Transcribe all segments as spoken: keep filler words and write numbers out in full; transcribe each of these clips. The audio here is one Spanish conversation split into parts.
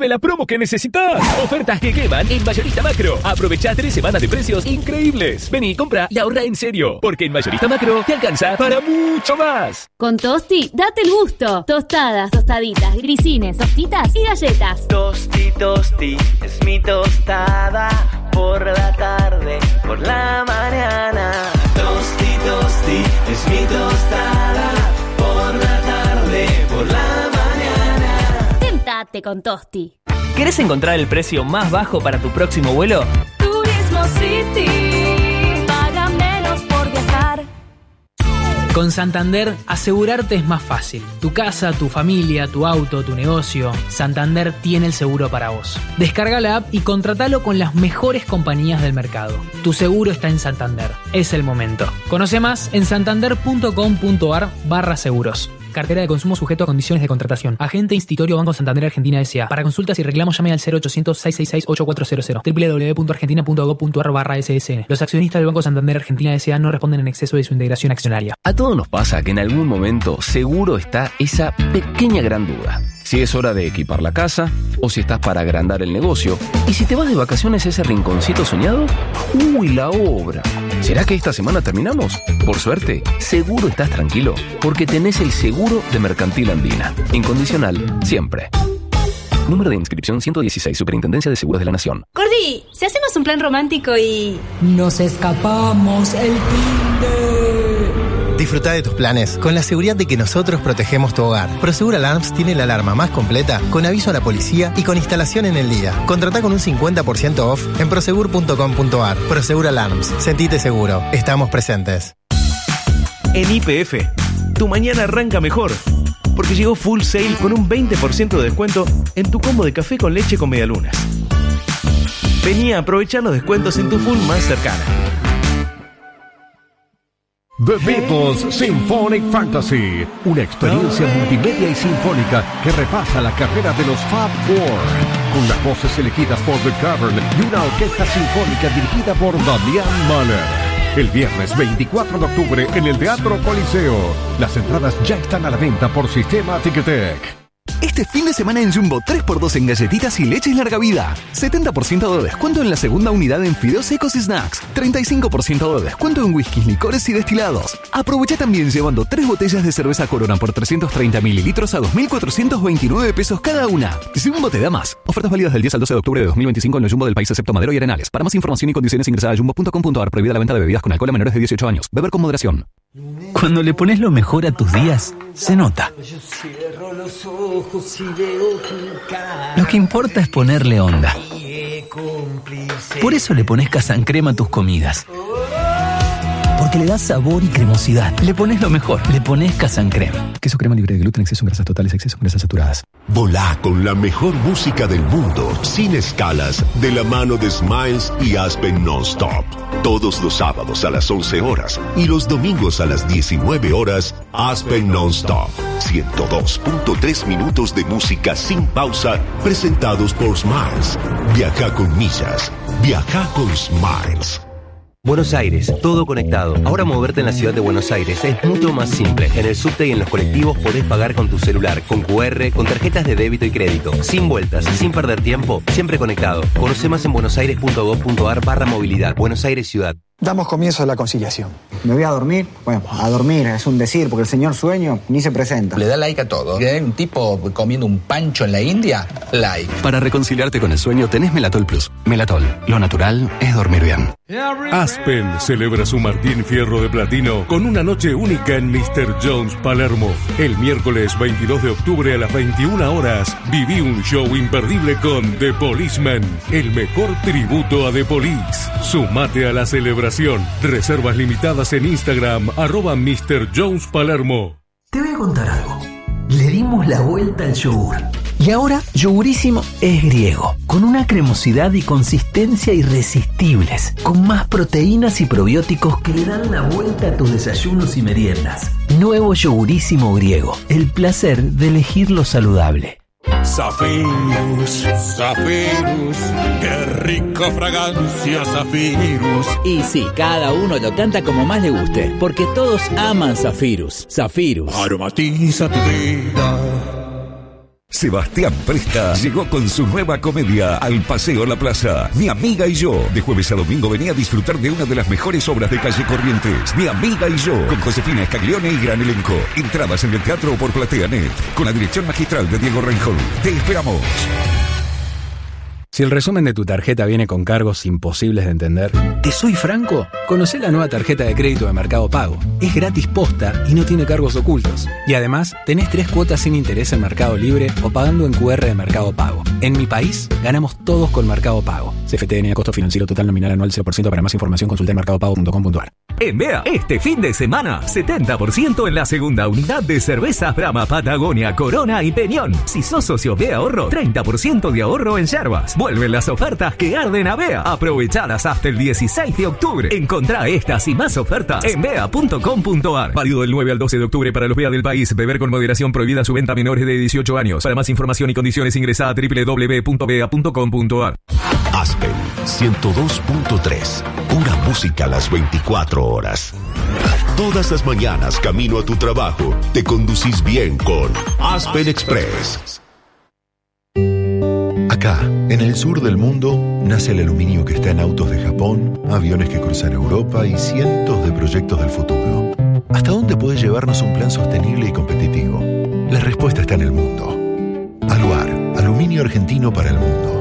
vuelve la promo que necesitas. Ofertas que queman en Mayorista Macro. Aprovecha tres semanas de precios increíbles. Vení, compra y ahorra en serio. Porque en Mayorista Macro te alcanza para mucho más. Con Tosti, date el gusto. Tostadas, tostaditas, grisines, tostitas y galletas. Tosti, tosti, es mi tostada. Por la tarde, por la mañana. Tosti, tosti, es mi tostada. Por la tarde, por la mañana. Tentate con Tosti. ¿Querés encontrar el precio más bajo para tu próximo vuelo? Turismo City. Paga menos por viajar. Con Santander, asegurarte es más fácil. Tu casa, tu familia, tu auto, tu negocio. Santander tiene el seguro para vos. Descarga la app y contratalo con las mejores compañías del mercado. Tu seguro está en Santander. Es el momento. Conoce más en santander.com.ar barra seguros. Cartera de consumo sujeto a condiciones de contratación. Agente Institutorio Banco Santander Argentina S A. Para consultas y reclamos llame al cero ochocientos, seiscientos sesenta y seis, ochenta y cuatro cero cero. doble u doble u doble u punto argentina punto gob punto ar barra ese ese ene. Los accionistas del Banco Santander Argentina S A no responden en exceso de su integración accionaria. A todos nos pasa que en algún momento seguro está esa pequeña gran duda. Si es hora de equipar la casa o si estás para agrandar el negocio. Y si te vas de vacaciones a ese rinconcito soñado, ¡uy, la obra! ¿Será que esta semana terminamos? Por suerte, seguro estás tranquilo porque tenés el seguro de Mercantil Andina. Incondicional, siempre. Número de inscripción ciento dieciséis, Superintendencia de Seguros de la Nación. Gordi, si hacemos un plan romántico y... nos escapamos el fin de... Disfruta de tus planes con la seguridad de que nosotros protegemos tu hogar. Prosegur Alarms tiene la alarma más completa, con aviso a la policía y con instalación en el día. Contratá con un cincuenta por ciento off en prosegur punto com punto ar. Prosegur Alarms. Sentite seguro. Estamos presentes. En Y P F, tu mañana arranca mejor. Porque llegó Full Sale con un veinte por ciento de descuento en tu combo de café con leche con medialunas. Vení a aprovechar los descuentos en tu Full más cercana. The Beatles Symphonic Fantasy, una experiencia multimedia y sinfónica que repasa la carrera de los Fab Four, con las voces elegidas por The Cavern y una orquesta sinfónica dirigida por Damian Mahler. El viernes veinticuatro de octubre en el Teatro Coliseo. Las entradas ya están a la venta por Sistema Ticketek. Este fin de semana en Jumbo, tres por dos en galletitas y leches larga vida. setenta por ciento de descuento en la segunda unidad en fideos secos y snacks. treinta y cinco por ciento de descuento en whiskies, licores y destilados. Aprovecha también llevando tres botellas de cerveza Corona por trescientos treinta mililitros a dos mil cuatrocientos veintinueve pesos cada una. Jumbo te da más. Ofertas válidas del diez al doce de octubre de dos mil veinticinco en los Jumbo del país excepto Madero y Arenales. Para más información y condiciones ingresa a jumbo punto com punto ar. Prohibida la venta de bebidas con alcohol a menores de dieciocho años. Beber con moderación. Cuando le pones lo mejor a tus días, se nota. Lo que importa es ponerle onda. Por eso le pones Casan Crema a tus comidas. Porque le das sabor y cremosidad. Le pones lo mejor. Le pones Casan Crema. Queso crema libre de gluten, exceso en grasas totales, exceso en grasas saturadas. Volá con la mejor música del mundo, sin escalas, de la mano de Smiles y Aspen Non-Stop. Todos los sábados a las once horas y los domingos a las diecinueve horas, Aspen Non-Stop. ciento dos punto tres minutos de música sin pausa, presentados por Smiles. Viaja con millas. Viaja con Smiles. Buenos Aires, todo conectado. Ahora moverte en la ciudad de Buenos Aires es mucho más simple. En el subte y en los colectivos podés pagar con tu celular, con cu erre, con tarjetas de débito y crédito. Sin vueltas, sin perder tiempo, siempre conectado. Conoce más en buenosaires punto gob punto ar barra movilidad. Buenos Aires Ciudad. Damos comienzo a la conciliación. ¿Me voy a dormir? Bueno, a dormir es un decir, porque el señor sueño ni se presenta. Le da like a todo. ¿Eh? Un tipo comiendo un pancho en la India, like. Para reconciliarte con el sueño tenés Melatol Plus. Melatol, lo natural es dormir bien. Aspen celebra su Martín Fierro de Platino con una noche única en míster Jones Palermo. El miércoles veintidós de octubre a las veintiuna horas, viví un show imperdible con The Policeman, el mejor tributo a The Police. Sumate a la celebración. Reservas limitadas en Instagram, arroba míster Jones Palermo. Te voy a contar algo. Le dimos la vuelta al yogur. Y ahora, Yogurísimo es griego, con una cremosidad y consistencia irresistibles, con más proteínas y probióticos que le dan la vuelta a tus desayunos y meriendas. Nuevo Yogurísimo griego, el placer de elegir lo saludable. Zafirus, Zafirus, qué rica fragancia Zafirus. Y sí, cada uno lo canta como más le guste, porque todos aman Zafirus. Zafirus aromatiza tu vida. Sebastián Presta llegó con su nueva comedia Al Paseo La Plaza. Mi amiga y yo. De jueves a domingo venía a disfrutar de una de las mejores obras de Calle Corrientes. Mi amiga y yo. Con Josefina Scaglione y gran elenco. Entradas en el teatro o por PlateaNet. Con la dirección magistral de Diego Reinhold. Te esperamos. Si el resumen de tu tarjeta viene con cargos imposibles de entender, ¿te soy franco? Conocé la nueva tarjeta de crédito de Mercado Pago. Es gratis posta y no tiene cargos ocultos. Y además, tenés tres cuotas sin interés en Mercado Libre o pagando en Q R de Mercado Pago. En mi país, ganamos todos con Mercado Pago. C F T N A, costo financiero total nominal anual cero por ciento. Para más información consulta en mercado pago punto com punto a r. En B E A, este fin de semana, setenta por ciento en la segunda unidad de cervezas Brahma, Patagonia, Corona y Peñón. Si sos socio B E A Ahorro, treinta por ciento de ahorro en yerbas. Vuelven las ofertas que arden a B E A. Aprovechadas hasta el dieciséis de octubre. Encontrá estas y más ofertas en bea punto com punto a r. Válido del nueve al doce de octubre para los B E A del país. Beber con moderación, prohibida su venta a menores de dieciocho años. Para más información y condiciones ingresá a doble u doble u doble u punto bea punto com punto a r. Aspen ciento dos punto tres. Pura música a las veinticuatro horas. Todas las mañanas camino a tu trabajo, te conducís bien con Aspen Express. Acá, en el sur del mundo, nace el aluminio que está en autos de Japón, aviones que cruzan Europa y cientos de proyectos del futuro. ¿Hasta dónde puede llevarnos un plan sostenible y competitivo? La respuesta está en el mundo. Aluar, aluminio argentino para el mundo.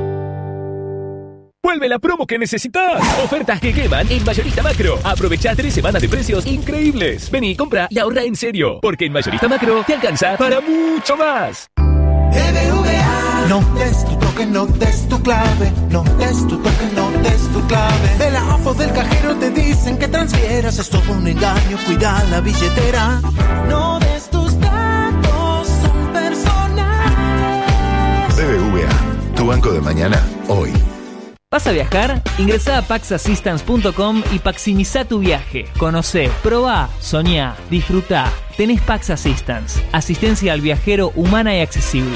¡Vuelve la promo que necesitas! Ofertas que queman en Mayorista Macro. Aprovecha tres semanas de precios increíbles. Vení, compra y ahorra en serio. Porque en Mayorista Macro te alcanza para mucho más. B B V A. No des tu toque, no des tu clave. No des tu toque, no des tu clave. De la A F O del cajero te dicen que transfieras. Es todo un engaño, cuida la billetera. No des tus datos, son personales. B B V A, tu banco de mañana, hoy. ¿Vas a viajar? Ingresá a pax assistance punto com y maximizá tu viaje. Conocé, probá, soñá, disfrutá. Tenés Pax Assistance. Asistencia al viajero humana y accesible.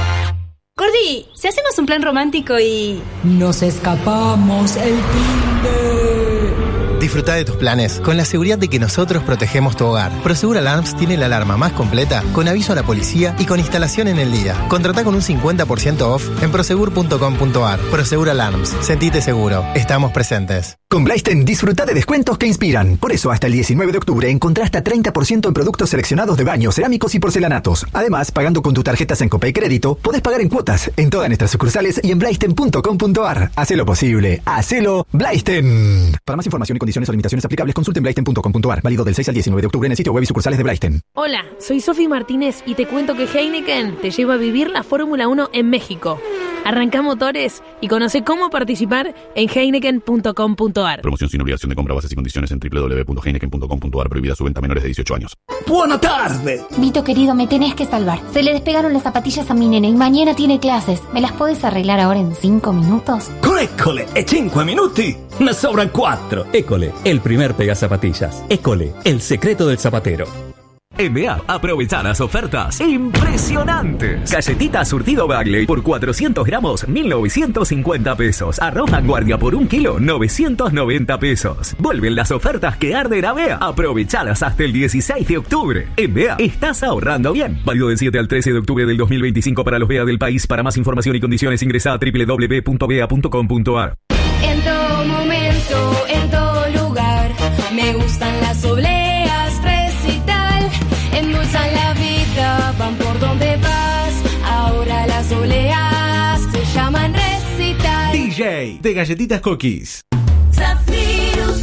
Gordi, si hacemos un plan romántico y... Nos escapamos el fin de... Disfruta de tus planes con la seguridad de que nosotros protegemos tu hogar. Prosegur Alarms tiene la alarma más completa, con aviso a la policía y con instalación en el día. Contratá con un cincuenta por ciento off en prosegur punto com punto a r. Prosegur Alarms. Sentite seguro. Estamos presentes. Con Blaisten disfruta de descuentos que inspiran. Por eso, hasta el diecinueve de octubre encontrá hasta treinta por ciento en productos seleccionados de baños, cerámicos y porcelanatos. Además, pagando con tu tarjeta Sencope y Crédito, podés pagar en cuotas en todas nuestras sucursales y en blaisten punto com punto a r. Hacelo posible. Hacelo Blaisten. Para más información y condiciones o limitaciones aplicables, consulten blaisten punto com punto a r. Válido del seis al diecinueve de octubre en el sitio web y sucursales de Blaisten. Hola, soy Sofi Martínez y te cuento que Heineken te lleva a vivir la Fórmula uno en México. Arrancá motores y conoce cómo participar en heineken punto com punto a r. Promoción sin obligación de compra, bases y condiciones en doble u doble u doble u punto heineken punto com punto a r. Prohibida su venta a menores de dieciocho años. ¡Buena tarde! Vito, querido, me tenés que salvar. Se le despegaron las zapatillas a mi nene y mañana tiene clases. ¿Me las podés arreglar ahora en cinco minutos? ¡École! ¿E cinque minuti? Me sobran cuatro. École, el primer pegazapatillas. École, el secreto del zapatero. En B E A, aprovechá las ofertas impresionantes. Galletita surtido Bagley por cuatrocientos gramos, mil novecientos cincuenta pesos. Arroz Vanguardia por un kilo, novecientos noventa pesos. Vuelven las ofertas que arden a B E A. Aprovechalas hasta el dieciséis de octubre. En B E A, estás ahorrando bien. Válido del siete al trece de octubre del dos mil veinticinco para los B E A del país. Para más información y condiciones ingresá a doble u doble u doble u punto bea punto com punto a r. En todo momento, en todo lugar, me gustan las obleas, recital. Endulzan la vida, van por donde vas. Ahora las oleas se llaman recital. D J de Galletitas Cookies. Zafirus,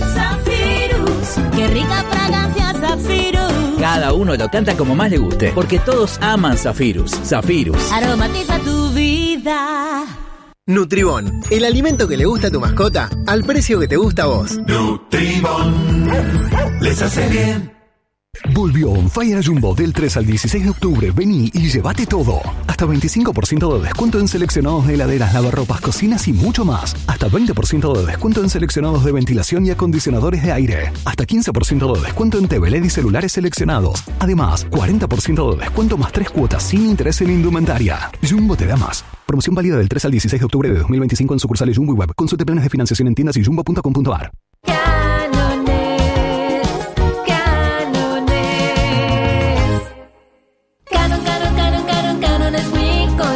Zafirus, qué rica fragancia Zafirus. Cada uno lo canta como más le guste, porque todos aman Zafirus. Zafirus. Aromatiza tu vida. Nutribón, el alimento que le gusta a tu mascota, al precio que te gusta a vos. Nutribón, les hace bien. Volvió On Fire Jumbo del tres al dieciséis de octubre. Vení y llévate todo. Hasta veinticinco por ciento de descuento en seleccionados de heladeras, lavarropas, cocinas y mucho más. Hasta veinte por ciento de descuento en seleccionados de ventilación y acondicionadores de aire. Hasta quince por ciento de descuento en T V L E D y celulares seleccionados. Además, cuarenta por ciento de descuento más tres cuotas sin interés en indumentaria. Jumbo te da más. Promoción válida del tres al dieciséis de octubre de dos mil veinticinco en sucursales Jumbo y Web. Consulte planes de financiación en tiendas y jumbo punto com punto a r. Canon, Canon, Canon, Canon es mi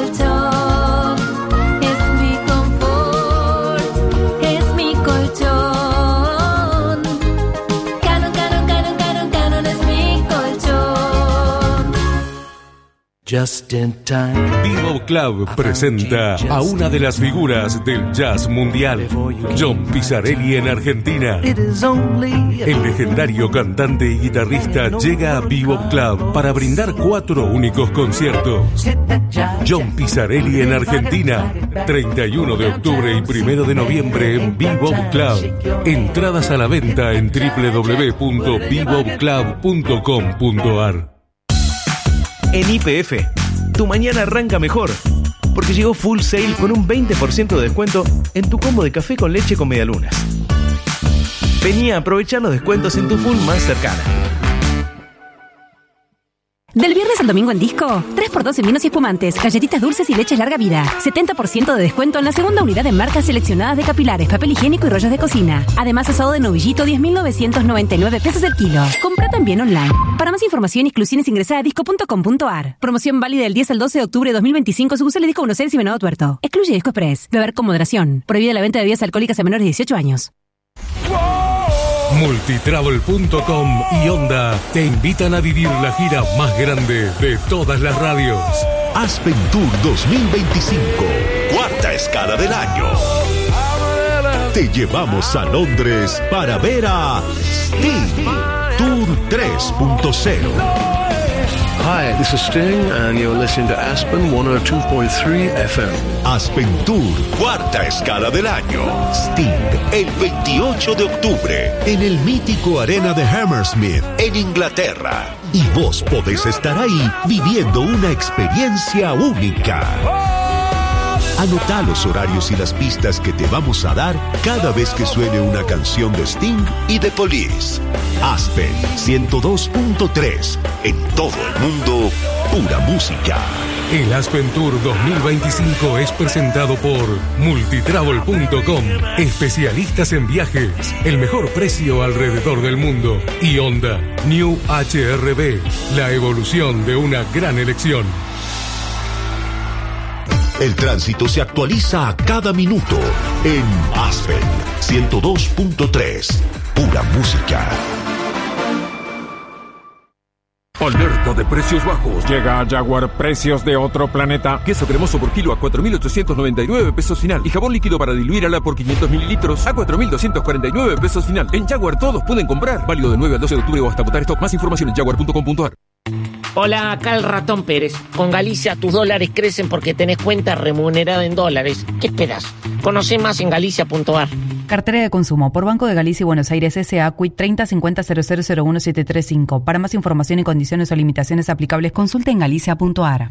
Just in time. Bebop Club presenta a una de las figuras del jazz mundial, John Pizzarelli en Argentina. El legendario cantante y guitarrista llega a Bebop Club para brindar cuatro únicos conciertos. John Pizzarelli en Argentina, treinta y uno de octubre y primero de noviembre en Bebop Club. Entradas a la venta en doble u doble u doble u punto bebop club punto com punto a r. En Y P F, tu mañana arranca mejor, porque llegó Full Sail con un veinte por ciento de descuento en tu combo de café con leche con medialunas. Vení a aprovechar los descuentos en tu Full más cercana. Del viernes al domingo en Disco, tres por dos en vinos y espumantes, galletitas dulces y leches larga vida. setenta por ciento de descuento en la segunda unidad en marcas seleccionadas de capilares, papel higiénico y rollos de cocina. Además, asado de novillito, diez mil novecientos noventa y nueve pesos el kilo. Compra también online. Para más información y exclusiones ingresa a disco punto com punto a r. Promoción válida del diez al doce de octubre de dos mil veinticinco, sucursal de Disco Buenos Aires y Venado Tuerto. Excluye Disco Express. Beber con moderación. Prohibida la venta de bebidas alcohólicas a menores de dieciocho años. Multitravel punto com y Honda te invitan a vivir la gira más grande de todas las radios. Aspen Tour dos mil veinticinco, cuarta escala del año. Te llevamos a Londres para ver a Sting, Tour tres punto cero. Hi, this is Sting and you're listening to Aspen ciento dos punto tres F M. Aspen Tour, cuarta escala del año. Sting, el veintiocho de octubre, en el mítico Arena de Hammersmith, en Inglaterra. Y vos podés estar ahí viviendo una experiencia única. Anotá los horarios y las pistas que te vamos a dar cada vez que suene una canción de Sting y de Police. Aspen ciento dos punto tres. En todo el mundo, pura música. El Aspen Tour dos mil veinticinco es presentado por Multitravel punto com, especialistas en viajes, el mejor precio alrededor del mundo. Y Honda, New H R V, la evolución de una gran elección. El tránsito se actualiza a cada minuto en Aspen ciento dos punto tres. Pura música. Alerta de precios bajos. Llega a Jaguar precios de otro planeta. Queso cremoso por kilo a cuatro mil ochocientos noventa y nueve pesos final. Y jabón líquido para diluir ala por quinientos mililitros a cuatro mil doscientos cuarenta y nueve pesos final. En Jaguar todos pueden comprar. Válido del nueve al doce de octubre o hasta votar stock. Más información en jaguar punto com punto a r. Hola, acá el Ratón Pérez. Con Galicia tus dólares crecen porque tenés cuenta remunerada en dólares. ¿Qué esperás? Conoce más en galicia punto a r. Cartera de consumo por Banco de Galicia y Buenos Aires S A Quit treinta cincuenta cero cero cero uno siete tres cinco. Para más información y condiciones o limitaciones aplicables, consulte en galicia punto a r.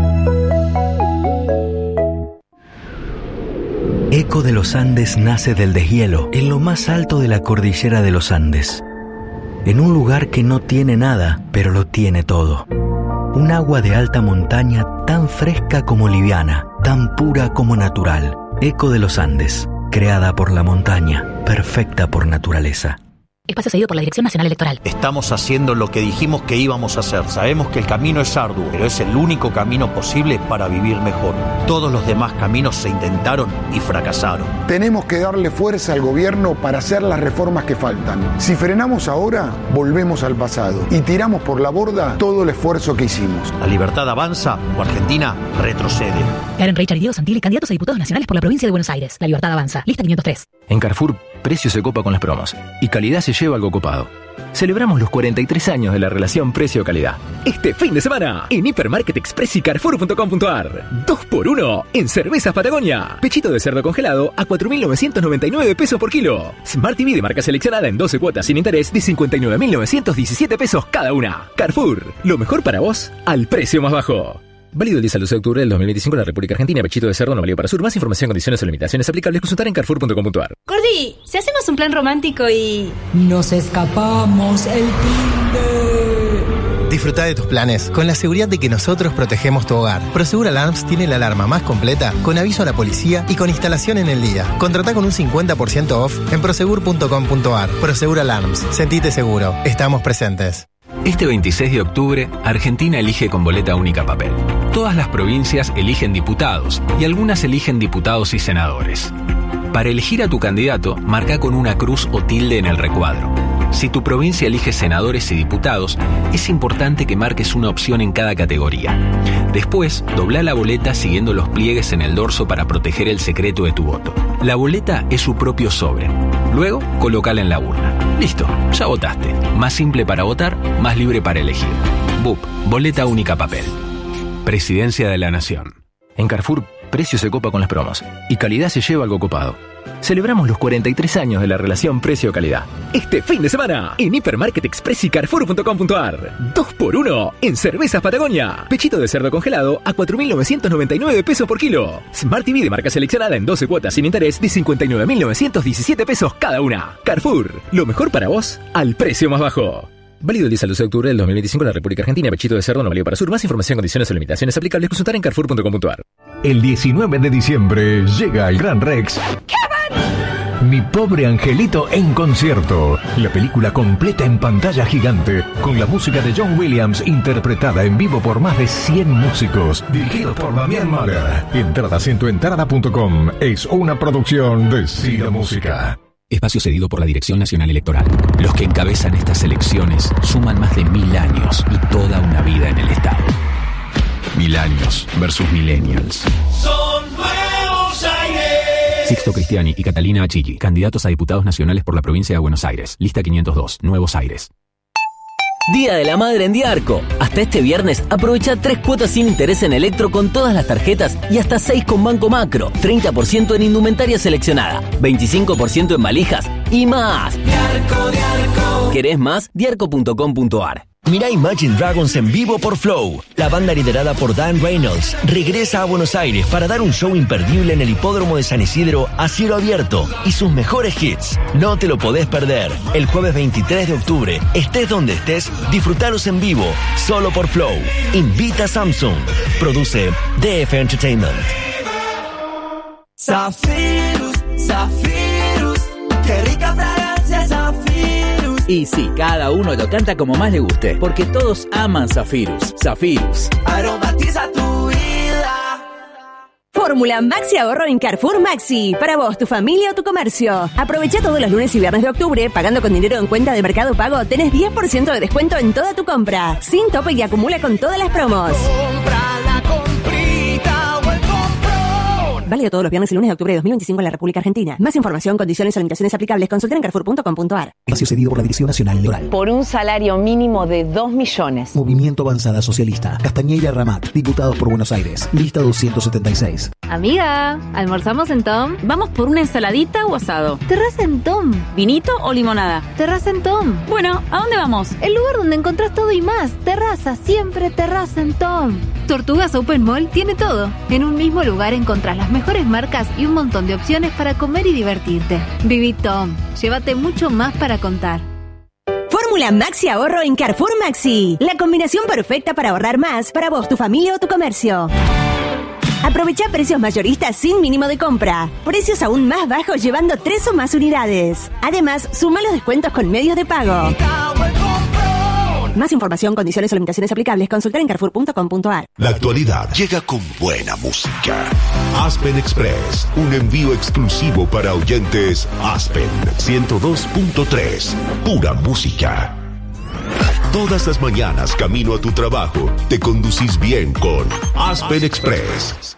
Eco de los Andes nace del deshielo, en lo más alto de la cordillera de los Andes. En un lugar que no tiene nada, pero lo tiene todo. Un agua de alta montaña tan fresca como liviana, tan pura como natural. Eco de los Andes, creada por la montaña, perfecta por naturaleza. Espacio cedido por la Dirección Nacional Electoral. Estamos haciendo lo que dijimos que íbamos a hacer. Sabemos que el camino es arduo, pero es el único camino posible para vivir mejor. Todos los demás caminos se intentaron y fracasaron. Tenemos que darle fuerza al gobierno para hacer las reformas que faltan. Si frenamos ahora, volvemos al pasado y tiramos por la borda todo el esfuerzo que hicimos. La libertad avanza o Argentina retrocede. Karen Reichard y Diego Santilli, candidatos a diputados nacionales por la provincia de Buenos Aires. La libertad avanza. Lista quinientos tres. En Carrefour, precio se copa con las promos y calidad se lleva algo copado. Celebramos los cuarenta y tres años de la relación precio-calidad. Este fin de semana, en Hipermarket Express y carrefour punto com punto a r. dos por uno en Cervezas Patagonia. Pechito de cerdo congelado a cuatro mil novecientos noventa y nueve pesos por kilo. Smart T V de marca seleccionada en doce cuotas sin interés de cincuenta y nueve mil novecientos diecisiete pesos cada una. Carrefour, lo mejor para vos al precio más bajo. Válido el diez al doce de octubre del dos mil veinticinco en la República Argentina. Pechito de cerdo no válido para sur. Más información, condiciones o limitaciones aplicables, consultar en carrefour punto com punto a r. Gordi, si hacemos un plan romántico y... Nos escapamos el fin de... Disfruta de tus planes con la seguridad de que nosotros protegemos tu hogar. Prosegur Alarms tiene la alarma más completa, con aviso a la policía y con instalación en el día. Contratá con un cincuenta por ciento off en prosegur punto com punto a r. Prosegur Alarms. Sentite seguro. Estamos presentes. Este veintiséis de octubre, Argentina elige con boleta única papel. Todas las provincias eligen diputados y algunas eligen diputados y senadores. Para elegir a tu candidato, marca con una cruz o tilde en el recuadro. Si tu provincia elige senadores y diputados, es importante que marques una opción en cada categoría. Después, dobla la boleta siguiendo los pliegues en el dorso para proteger el secreto de tu voto. La boleta es su propio sobre. Luego, colócala en la urna. Listo, ya votaste. Más simple para votar, más libre para elegir. B U P, boleta única papel. Presidencia de la Nación. En Carrefour, precio se copa con las promos y calidad se lleva algo copado. Celebramos los cuarenta y tres años de la relación precio-calidad. Este fin de semana, en Hipermarket Express y Carrefour punto com punto a r. dos por uno en Cervezas Patagonia. Pechito de cerdo congelado a cuatro mil novecientos noventa y nueve pesos por kilo. Smart T V de marca seleccionada en doce cuotas sin interés de cincuenta y nueve mil novecientos diecisiete pesos cada una. Carrefour, lo mejor para vos al precio más bajo. Válido el diez al doce de octubre del dos mil veinticinco en la República Argentina. Pechito de cerdo no válido para sur. Más información, condiciones o limitaciones aplicables. Consultar en Carrefour punto com punto a r. El diecinueve de diciembre llega el Gran Rex Mi pobre angelito en concierto. La película completa en pantalla gigante con la música de John Williams interpretada en vivo por más de cien músicos. Dirigido por Damián Mara. Entradas en tu entrada punto com. Es una producción de Cira Música. Espacio cedido por la Dirección Nacional Electoral. Los que encabezan estas elecciones suman más de mil años y toda una vida en el Estado. Mil años versus millennials. Son nuevos aires. Sixto Cristiani y Catalina Achilli, candidatos a diputados nacionales por la provincia de Buenos Aires. Lista quinientos dos, Nuevos Aires. Día de la Madre en Diarco. Hasta este viernes, aprovecha tres cuotas sin interés en Electro con todas las tarjetas y hasta seis con Banco Macro. treinta por ciento en indumentaria seleccionada, veinticinco por ciento en valijas y más. Diarco, Diarco. ¿Querés más? Diarco punto com punto a r. Mirá Imagine Dragons en vivo por Flow. La banda liderada por Dan Reynolds regresa a Buenos Aires para dar un show imperdible en el Hipódromo de San Isidro a cielo abierto y sus mejores hits. No te lo podés perder. El jueves veintitrés de octubre, estés donde estés, disfrutalos en vivo, solo por Flow. Invita a Samsung. Produce D F Entertainment. Zafirus, Zafirus, qué rica fragancia Zafirus. Y sí, cada uno lo canta como más le guste, porque todos aman Zafirus. Zafirus. Aromatiza tu vida. Fórmula Maxi Ahorro en Carrefour Maxi. Para vos, tu familia o tu comercio. Aprovecha todos los lunes y viernes de octubre. Pagando con dinero en cuenta de Mercado Pago, tenés diez por ciento de descuento en toda tu compra. Sin tope y acumula con todas las promos. Compra la comprita o el comprón. Válido todos los viernes y lunes de octubre de dos mil veinticinco en la República Argentina. Más información, condiciones o limitaciones aplicables, consulta en carrefour punto com punto a r. Espacio cedido por la Dirección Nacional Electoral. Por un salario mínimo de dos millones. Movimiento Avanzada Socialista. Castañeira Ramat. Diputados por Buenos Aires. Lista doscientos setenta y seis. Amiga, ¿almorzamos en Tom? ¿Vamos por una ensaladita o asado? Terraza en Tom. ¿Vinito o limonada? Terraza en Tom. Bueno, ¿a dónde vamos? El lugar donde encontrás todo y más. Terraza, siempre terraza en Tom. Tortugas Open Mall tiene todo. En un mismo lugar encontrás las mejores marcas y un montón de opciones para comer y divertirte. Viví Tom. Llévate mucho más para contar. Fórmula Maxi Ahorro en Carrefour Maxi. La combinación perfecta para ahorrar más para vos, tu familia o tu comercio. Aprovecha precios mayoristas sin mínimo de compra. Precios aún más bajos llevando tres o más unidades. Además, suma los descuentos con medios de pago. Más información, condiciones o limitaciones aplicables, consultar en carrefour punto com punto a r. La actualidad llega con buena música. Aspen Express, un envío exclusivo para oyentes Aspen ciento dos punto tres. Pura música. Todas las mañanas, camino a tu trabajo, te conducís bien con Aspen Express.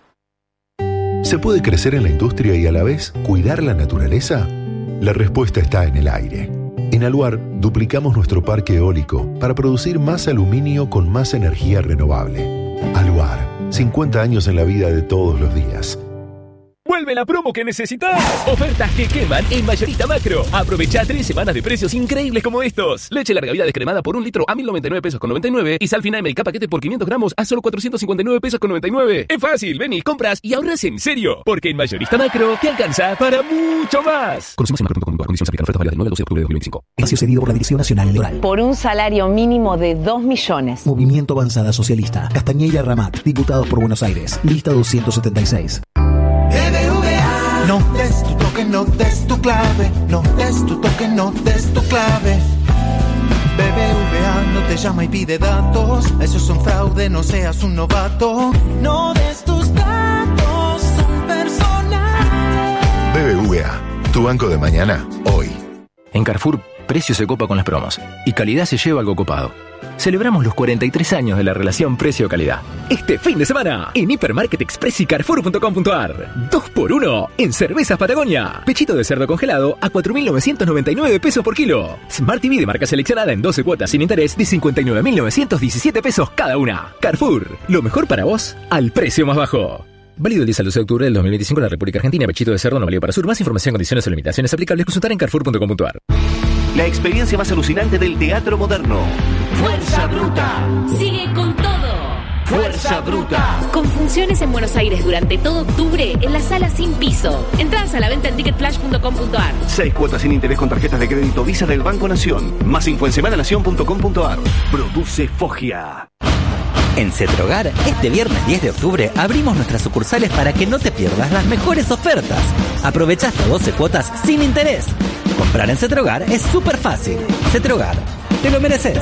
¿Se puede crecer en la industria y a la vez cuidar la naturaleza? La respuesta está en el aire. En Aluar, duplicamos nuestro parque eólico para producir más aluminio con más energía renovable. Aluar, cincuenta años en la vida de todos los días. ¡Vuelve la promo que necesitas! Ofertas que queman en Mayorista Macro. Aprovecha tres semanas de precios increíbles como estos. Leche larga vida descremada por un litro a mil noventa y nueve pesos con noventa y nueve y Salfina M K paquete por quinientos gramos a solo cuatrocientos cincuenta y nueve pesos con noventa y nueve. Es fácil, ven y compras y ahorras en serio. Porque en Mayorista Macro te alcanza para mucho más. Conocemos en macro punto com. Condiciones aplican. Ofertas válidas del nueve al doce de octubre de dos mil veinticinco. Espacio cedido por la Dirección Nacional Electoral. Por un salario mínimo de dos millones. Movimiento Avanzada Socialista. Castañeira Ramat. Diputados por Buenos Aires. Lista doscientos setenta y seis. No des tu toque, no des tu clave. No des tu toque, no des tu clave. B B V A no te llama y pide datos. Eso es un fraude, no seas un novato. No des tus datos, son personales. B B V A, tu banco de mañana, hoy. En Carrefour, precio se copa con las promos y calidad se lleva algo copado. Celebramos los cuarenta y tres años de la relación precio-calidad. Este fin de semana, en Hipermarket Express y Carrefour punto com punto ar. dos por uno en cervezas Patagonia. Pechito de cerdo congelado a cuatro mil novecientos noventa y nueve pesos por kilo. Smart T V de marca seleccionada en doce cuotas sin interés de cincuenta y nueve mil novecientos diecisiete pesos cada una. Carrefour, lo mejor para vos al precio más bajo. Válido el diez al doce de octubre del dos mil veinticinco en la República Argentina. Pechito de cerdo no válido para sur. Más información, condiciones o limitaciones aplicables. Consultar en Carrefour punto com punto ar. La experiencia más alucinante del teatro moderno. ¡Fuerza Bruta! ¡Sigue con todo! ¡Fuerza Bruta! Con funciones en Buenos Aires durante todo octubre en la sala sin piso. Entradas a la venta en ticket flash punto com punto ar. Seis cuotas sin interés con tarjetas de crédito Visa del Banco Nación. Más info en semana nación punto com punto ar. Produce Foggia. En Cetrogar, este viernes diez de octubre, abrimos nuestras sucursales para que no te pierdas las mejores ofertas. Aprovecha hasta doce cuotas sin interés. Comprar en Cetrogar es súper fácil. Cetrogar, te lo mereces.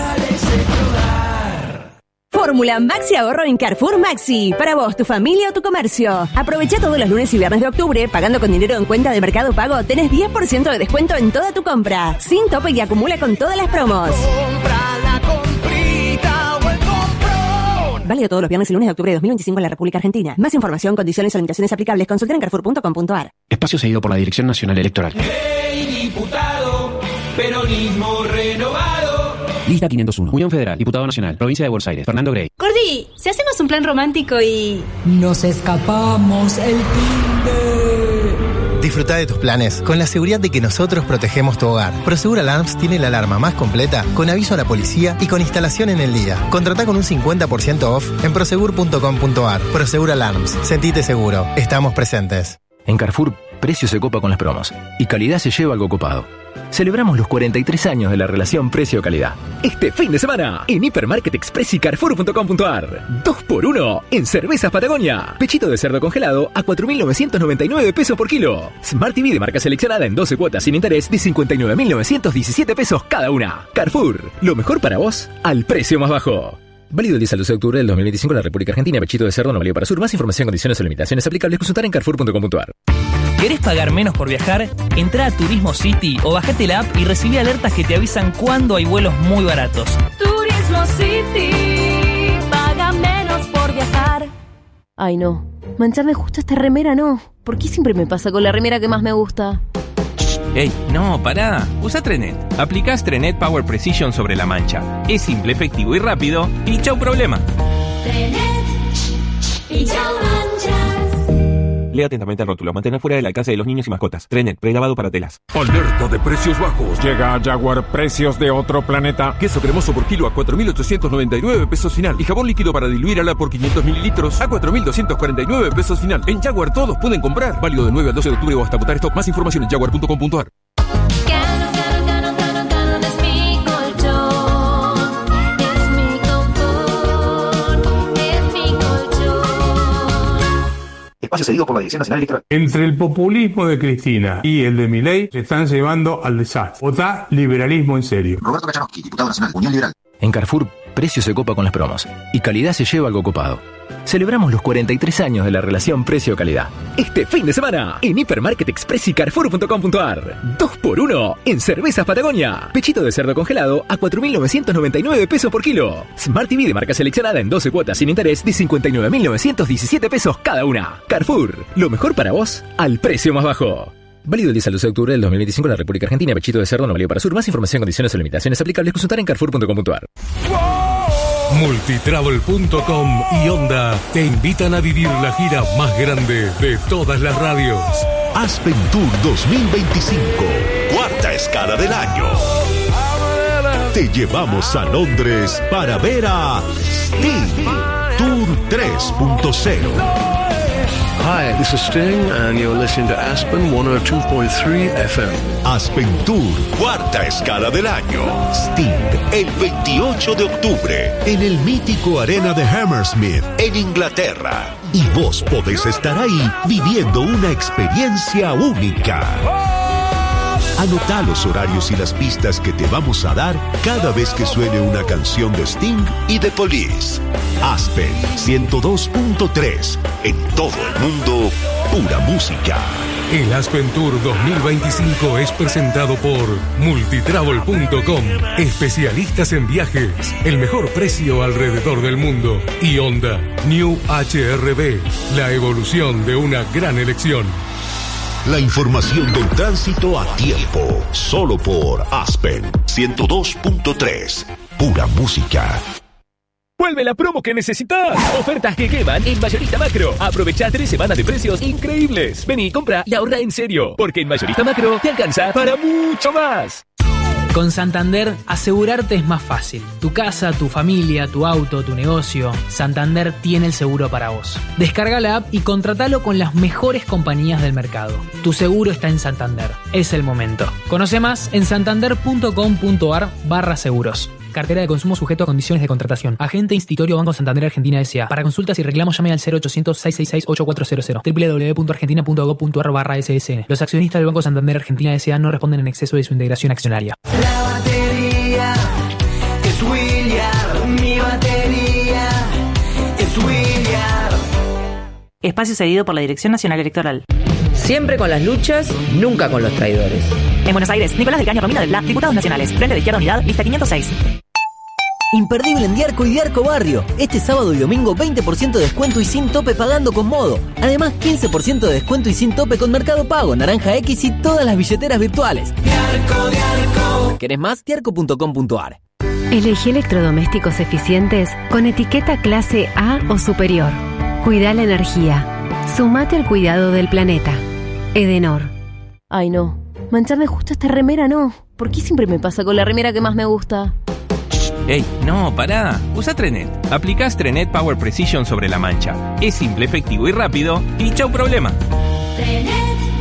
Fórmula Maxi Ahorro en Carrefour Maxi. Para vos, tu familia o tu comercio. Aprovecha todos los lunes y viernes de octubre. Pagando con dinero en cuenta de Mercado Pago, tenés diez por ciento de descuento en toda tu compra. Sin tope y acumula con todas las promos. Válido todos los viernes y lunes de octubre de dos mil veinticinco en la República Argentina. Más información, condiciones o limitaciones aplicables, consulta en carrefour punto com punto ar. Espacio cedido por la Dirección Nacional Electoral. Ley diputado, peronismo renovado. Lista quinientos uno. Unión Federal, Diputado Nacional, Provincia de Buenos Aires, Fernando Grey. Gordi, si hacemos un plan romántico y... Nos escapamos el fin de... Disfruta de tus planes con la seguridad de que nosotros protegemos tu hogar. Prosegur Alarms tiene la alarma más completa, con aviso a la policía y con instalación en el día. Contratá con un cincuenta por ciento off en prosegur punto com punto ar. Prosegur Alarms. Sentite seguro. Estamos presentes. En Carrefour, precio se copa con las promos y calidad se lleva algo copado. Celebramos los cuarenta y tres años de la relación precio-calidad. Este fin de semana, en Hipermarket Express y Carrefour punto com punto ar. dos por uno en cervezas Patagonia. Pechito de cerdo congelado a cuatro mil novecientos noventa y nueve pesos por kilo. Smart T V de marca seleccionada en doce cuotas sin interés de cincuenta y nueve mil novecientos diecisiete pesos cada una. Carrefour, lo mejor para vos al precio más bajo. Válido el diez al doce de octubre del dos mil veinticinco en la República Argentina. Pechito de cerdo no válido para sur. Más información, condiciones o limitaciones aplicables. Consultar en carrefour punto com punto ar. ¿Querés pagar menos por viajar? Entrá a Turismo City o bajate la app y recibí alertas que te avisan cuando hay vuelos muy baratos. Turismo City, paga menos por viajar. Ay no, mancharme justo esta remera no. ¿Por qué siempre me pasa con la remera que más me gusta? ¡Ey! No, pará. Usa Trenet. Aplicás Trenet Power Precision sobre la mancha. Es simple, efectivo y rápido. Y chau problema. Trenet y chau manchas. Lea atentamente el rótulo. Mantener fuera del alcance de los niños y mascotas. Trenet, prelavado para telas. Alerta de precios bajos. Llega a Jaguar, precios de otro planeta. Queso cremoso por kilo a cuatro mil ochocientos noventa y nueve pesos final. Y jabón líquido para diluir ala por quinientos mililitros a cuatro mil doscientos cuarenta y nueve pesos final. En Jaguar todos pueden comprar. Válido de nueve al doce de octubre o hasta agotar stock. Más información en jaguar punto com punto ar. Espacio cedido por la Dirección Nacional Electoral. Entre el populismo de Cristina y el de Milei se están llevando al desastre. Votá liberalismo en serio. Roberto Kachanowski, Diputado Nacional, Unión Liberal. En Carrefour, precio se copa con las promos y calidad se lleva algo copado. Celebramos los cuarenta y tres años de la relación precio-calidad. Este fin de semana, en Hipermarket Express y Carrefour punto com punto ar. dos por uno en cervezas Patagonia. Pechito de cerdo congelado a cuatro mil novecientos noventa y nueve pesos por kilo. Smart T V de marca seleccionada en doce cuotas sin interés de cincuenta y nueve mil novecientos diecisiete pesos cada una. Carrefour, lo mejor para vos al precio más bajo. Válido el diez al doce de octubre del dos mil veinticinco en la República Argentina. Pechito de cerdo no válido para sur. Más información, condiciones o limitaciones aplicables. Consultar en carrefour punto com punto ar. Multitravel punto com y Onda te invitan a vivir la gira más grande de todas las radios. Aspen Tour dos mil veinticinco, cuarta escala del año. Te llevamos a Londres para ver a Sting, Tour tres punto cero. Hi, this is Sting and you're listening to Aspen one oh two point three F M. Aspen Tour, cuarta escala del año. Sting, el veintiocho de octubre, en el mítico Arena de Hammersmith, en Inglaterra. Y vos podés estar ahí viviendo una experiencia única. Anotá los horarios y las pistas que te vamos a dar cada vez que suene una canción de Sting y The Police. Aspen ciento dos punto tres. En todo el mundo, pura música. El Aspen Tour dos mil veinticinco es presentado por multitravel punto com, especialistas en viajes, el mejor precio alrededor del mundo. Y Honda New H R V, la evolución de una gran elección. La información del tránsito a tiempo, solo por Aspen ciento dos punto tres, pura música. ¡Vuelve la promo que necesitas! Ofertas que queman en Mayorista Macro. Aprovecha tres semanas de precios increíbles. Vení, compra y ahorra en serio, porque en Mayorista Macro te alcanza para mucho más. Con Santander, asegurarte es más fácil. Tu casa, tu familia, tu auto, tu negocio. Santander tiene el seguro para vos. Descarga la app y contratalo con las mejores compañías del mercado. Tu seguro está en Santander. Es el momento. Conoce más en santander punto com punto ar barra seguros. Cartera de consumo sujeto a condiciones de contratación. Agente Institutorio Banco Santander Argentina S A. Para consultas y reclamos llame al cero ochocientos, seiscientos sesenta y seis, ochenta y cuatro cero cero. doble u doble u doble u punto argentina punto gob punto ar barra ese ese ene. Los accionistas del Banco Santander Argentina S A no responden en exceso de su integración accionaria. La batería es William. Mi batería es William. Espacio cedido por la Dirección Nacional Electoral. Siempre con las luchas, nunca con los traidores. En Buenos Aires, Nicolás del Caño Romina del Bla, Diputados Nacionales, Frente de Izquierda Unidad, lista quinientos seis. Imperdible en Diarco y Diarco Barrio. Este sábado y domingo veinte por ciento de descuento y sin tope pagando con Modo. Además quince por ciento de descuento y sin tope con Mercado Pago, Naranja X y todas las billeteras virtuales. Diarco, Diarco. ¿Querés más? diarco punto com punto ar. Elegí electrodomésticos eficientes con etiqueta clase A o superior. Cuida la energía. Sumate al cuidado del planeta. Edenor. Ay no, mancharme justo esta remera no. ¿Por qué siempre me pasa con la remera que más me gusta? ¡Ey! No, pará. Usa Trenet. Aplicás Trenet Power Precision sobre la mancha. Es simple, efectivo y rápido. Y chau problema. Trenet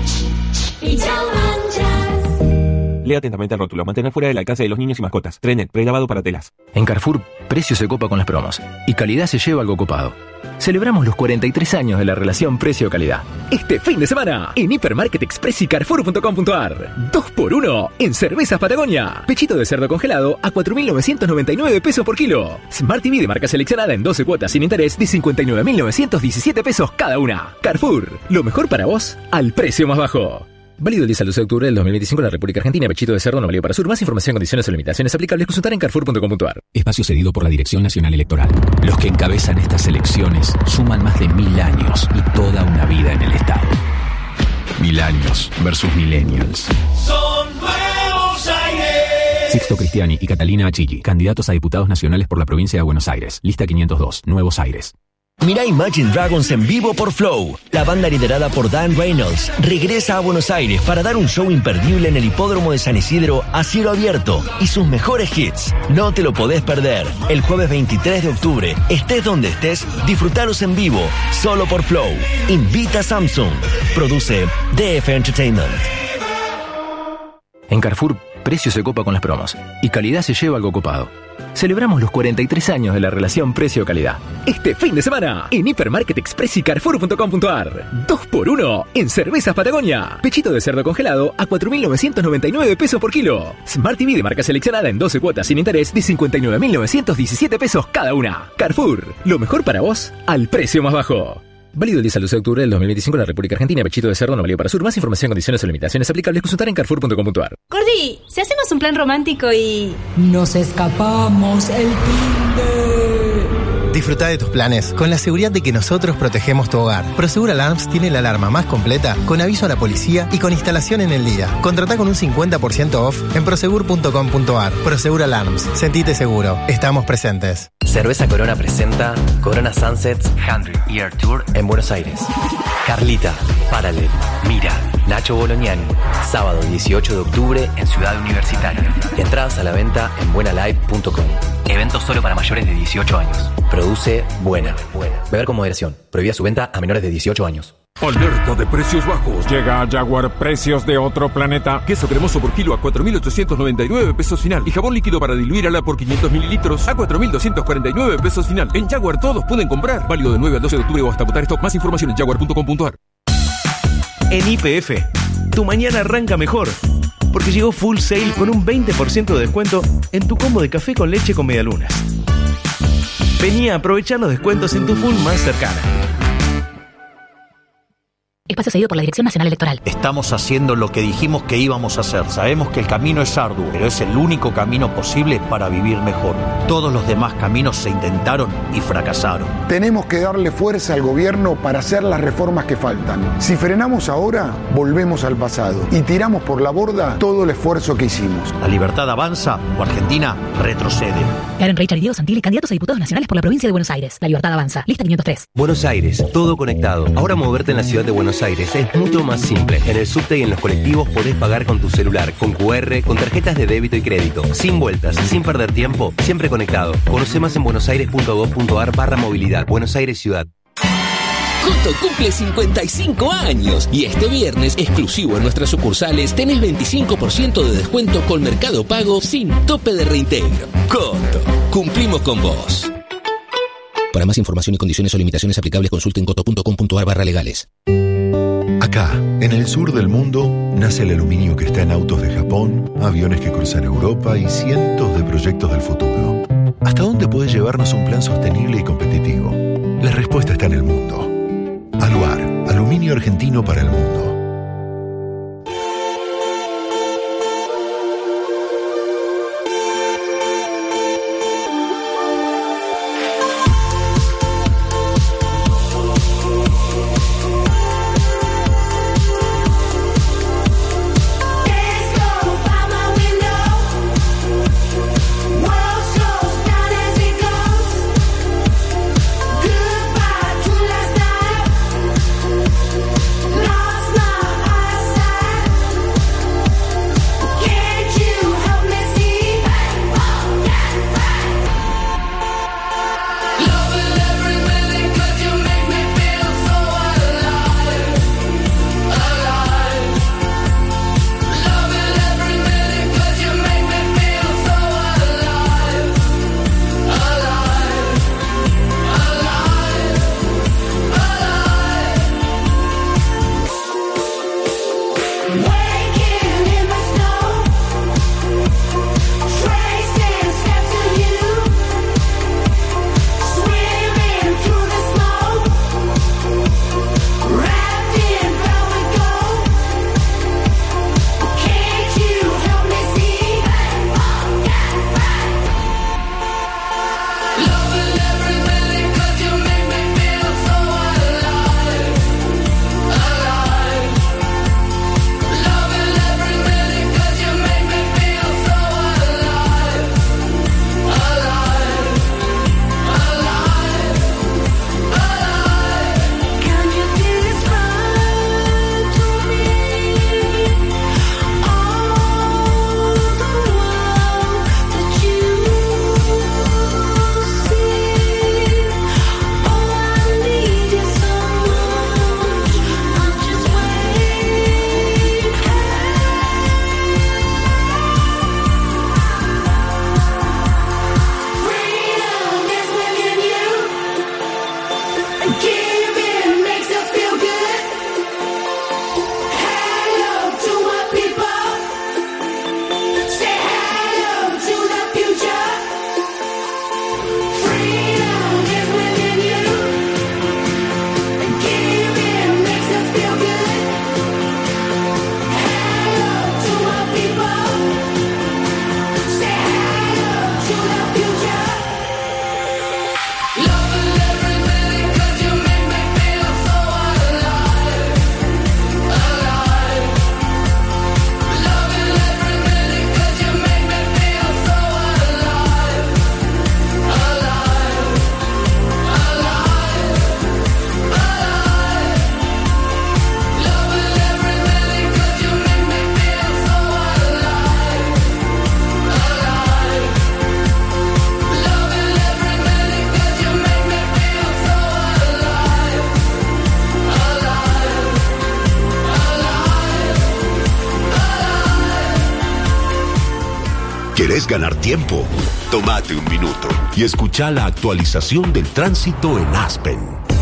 y chau manchas. Lea atentamente el rótulo. Mantener fuera del alcance de los niños y mascotas. Trenet, prelavado para telas. En Carrefour, precio se copa con las promos. Y calidad se lleva algo copado. Celebramos los cuarenta y tres años de la relación precio-calidad. Este fin de semana, en Hipermarket Express y Carrefour punto com punto ar. dos por uno en Cervezas Patagonia. Pechito de cerdo congelado a cuatro mil novecientos noventa y nueve pesos por kilo. Smart T V de marca seleccionada en doce cuotas sin interés de cincuenta y nueve mil novecientos diecisiete pesos cada una. Carrefour, lo mejor para vos al precio más bajo. Válido el diez al doce de octubre del dos mil veinticinco en la República Argentina. Pechito de cerdo no válido para sur. Más información, condiciones o limitaciones aplicables. Consultar en carrefour punto com punto ar. Espacio cedido por la Dirección Nacional Electoral. Los que encabezan estas elecciones suman más de mil años y toda una vida en el Estado. Mil años versus millennials. Son Nuevos Aires. Sixto Cristiani y Catalina Achilli, candidatos a diputados nacionales por la provincia de Buenos Aires. Lista quinientos dos, Nuevos Aires. Mirá Imagine Dragons en vivo por Flow. La banda liderada por Dan Reynolds regresa a Buenos Aires para dar un show imperdible en el hipódromo de San Isidro a cielo abierto y sus mejores hits. No te lo podés perder. El jueves veintitrés de octubre, estés donde estés, disfrutalos en vivo, solo por Flow. Invita Samsung. Produce D F Entertainment. En Carrefour, precio se copa con las promos. Y calidad se lleva algo copado. Celebramos los cuarenta y tres años de la relación precio-calidad. Este fin de semana, en Hipermarket Express y Carrefour punto com punto ar. dos por uno en Cervezas Patagonia. Pechito de cerdo congelado a cuatro mil novecientos noventa y nueve pesos por kilo. Smart T V de marca seleccionada en doce cuotas sin interés de cincuenta y nueve mil novecientos diecisiete pesos cada una. Carrefour, lo mejor para vos al precio más bajo. Válido el diez al doce de octubre del dos mil veinticinco en la República Argentina. Pechito de cerdo no válido para sur. Más información, condiciones o limitaciones aplicables. Consultar en carrefour punto com punto ar. Gordi, si hacemos un plan romántico y... Nos escapamos el fin de... Disfruta de tus planes con la seguridad de que nosotros protegemos tu hogar. Prosegur Alarms tiene la alarma más completa, con aviso a la policía y con instalación en el día. Contratá con un cincuenta por ciento off en prosegur punto com punto ar. Prosegur Alarms. Sentite seguro. Estamos presentes. Cerveza Corona presenta Corona Sunsets cien Year Tour en Buenos Aires. Carlita, Paralel, Mira, Nacho Bolognani. Sábado dieciocho de octubre en Ciudad Universitaria. Entradas a la venta en buena live punto com. Evento solo para mayores de dieciocho años. Produce Buena. Beber con moderación. Prohibida su venta a menores de dieciocho años. Alerta de precios bajos. Llega a Jaguar Precios de Otro Planeta. Queso cremoso por kilo a cuatro mil ochocientos noventa y nueve pesos final. Y jabón líquido para diluir ala por quinientos mililitros a cuatro mil doscientos cuarenta y nueve pesos final. En Jaguar todos pueden comprar. Válido de nueve al doce de octubre o hasta agotar stock. Más información en jaguar punto com punto ar. En Y P F, tu mañana arranca mejor. Porque llegó Full Sale con un veinte por ciento de descuento en tu combo de café con leche con medialunas. Vení a aprovechar los descuentos en tu Full más cercana. Espacio cedido por la Dirección Nacional Electoral. Estamos haciendo lo que dijimos que íbamos a hacer. Sabemos que el camino es arduo, pero es el único camino posible para vivir mejor. Todos los demás caminos se intentaron y fracasaron. Tenemos que darle fuerza al gobierno para hacer las reformas que faltan. Si frenamos ahora, volvemos al pasado y tiramos por la borda todo el esfuerzo que hicimos. La libertad avanza o Argentina retrocede. Karen Reichard y Diego Santilli, candidatos a diputados nacionales por la provincia de Buenos Aires. La libertad avanza. Lista quinientos tres. Buenos Aires, todo conectado. Ahora moverte en la ciudad de Buenos Aires es mucho más simple. En el subte y en los colectivos podés pagar con tu celular, con cu erre, con tarjetas de débito y crédito. Sin vueltas, sin perder tiempo, siempre conectado. Conoce más en buenosaires.gov.ar barra movilidad. Buenos Aires Ciudad. Coto cumple cincuenta y cinco años y este viernes, exclusivo en nuestras sucursales, tenés veinticinco por ciento de descuento con Mercado Pago sin tope de reintegro. Coto, cumplimos con vos. Para más información y condiciones o limitaciones aplicables, consulten coto.com.ar barra legales. Acá, en el sur del mundo, nace el aluminio que está en autos de Japón, aviones que cruzan Europa y cientos de proyectos del futuro. ¿Hasta dónde puede llevarnos un plan sostenible y competitivo? La respuesta está en el mundo. Aluar, aluminio argentino para el mundo. ¿Querés ganar tiempo? Tómate un minuto y escucha la actualización del tránsito en Aspen.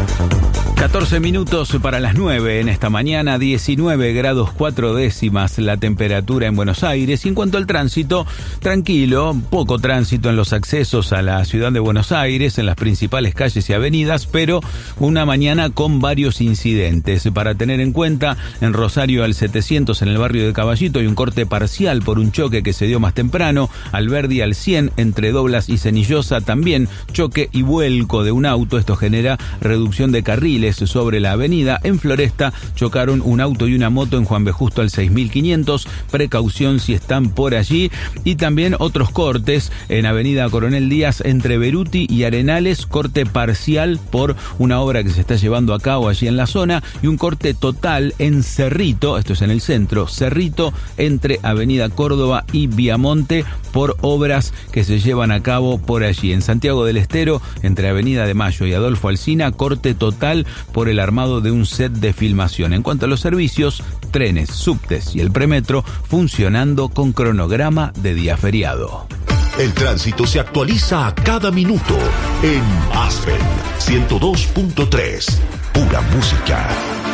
catorce minutos para las nueve en esta mañana, diecinueve grados cuatro décimas la temperatura en Buenos Aires. Y en cuanto al tránsito, tranquilo, poco tránsito en los accesos a la ciudad de Buenos Aires, en las principales calles y avenidas, pero una mañana con varios incidentes. Para tener en cuenta, en Rosario al setecientos en el barrio de Caballito hay un corte parcial por un choque que se dio más temprano. Alberdi al cien entre Doblas y Cenillosa también choque y vuelco de un auto. Esto genera reducción de carriles sobre la avenida. En Floresta chocaron un auto y una moto en Juan B. Justo al seis mil quinientos, precaución si están por allí. Y también otros cortes en avenida Coronel Díaz entre Beruti y Arenales, corte parcial por una obra que se está llevando a cabo allí en la zona, y un corte total en Cerrito, esto es en el centro, Cerrito entre avenida Córdoba y Viamonte por obras que se llevan a cabo por allí. En Santiago del Estero, entre avenida de Mayo y Adolfo Alsina, corte total por el armado de un set de filmación. En cuanto a los servicios, trenes, subtes y el premetro funcionando con cronograma de día feriado. El tránsito se actualiza a cada minuto en Aspen ciento dos punto tres. Pura música.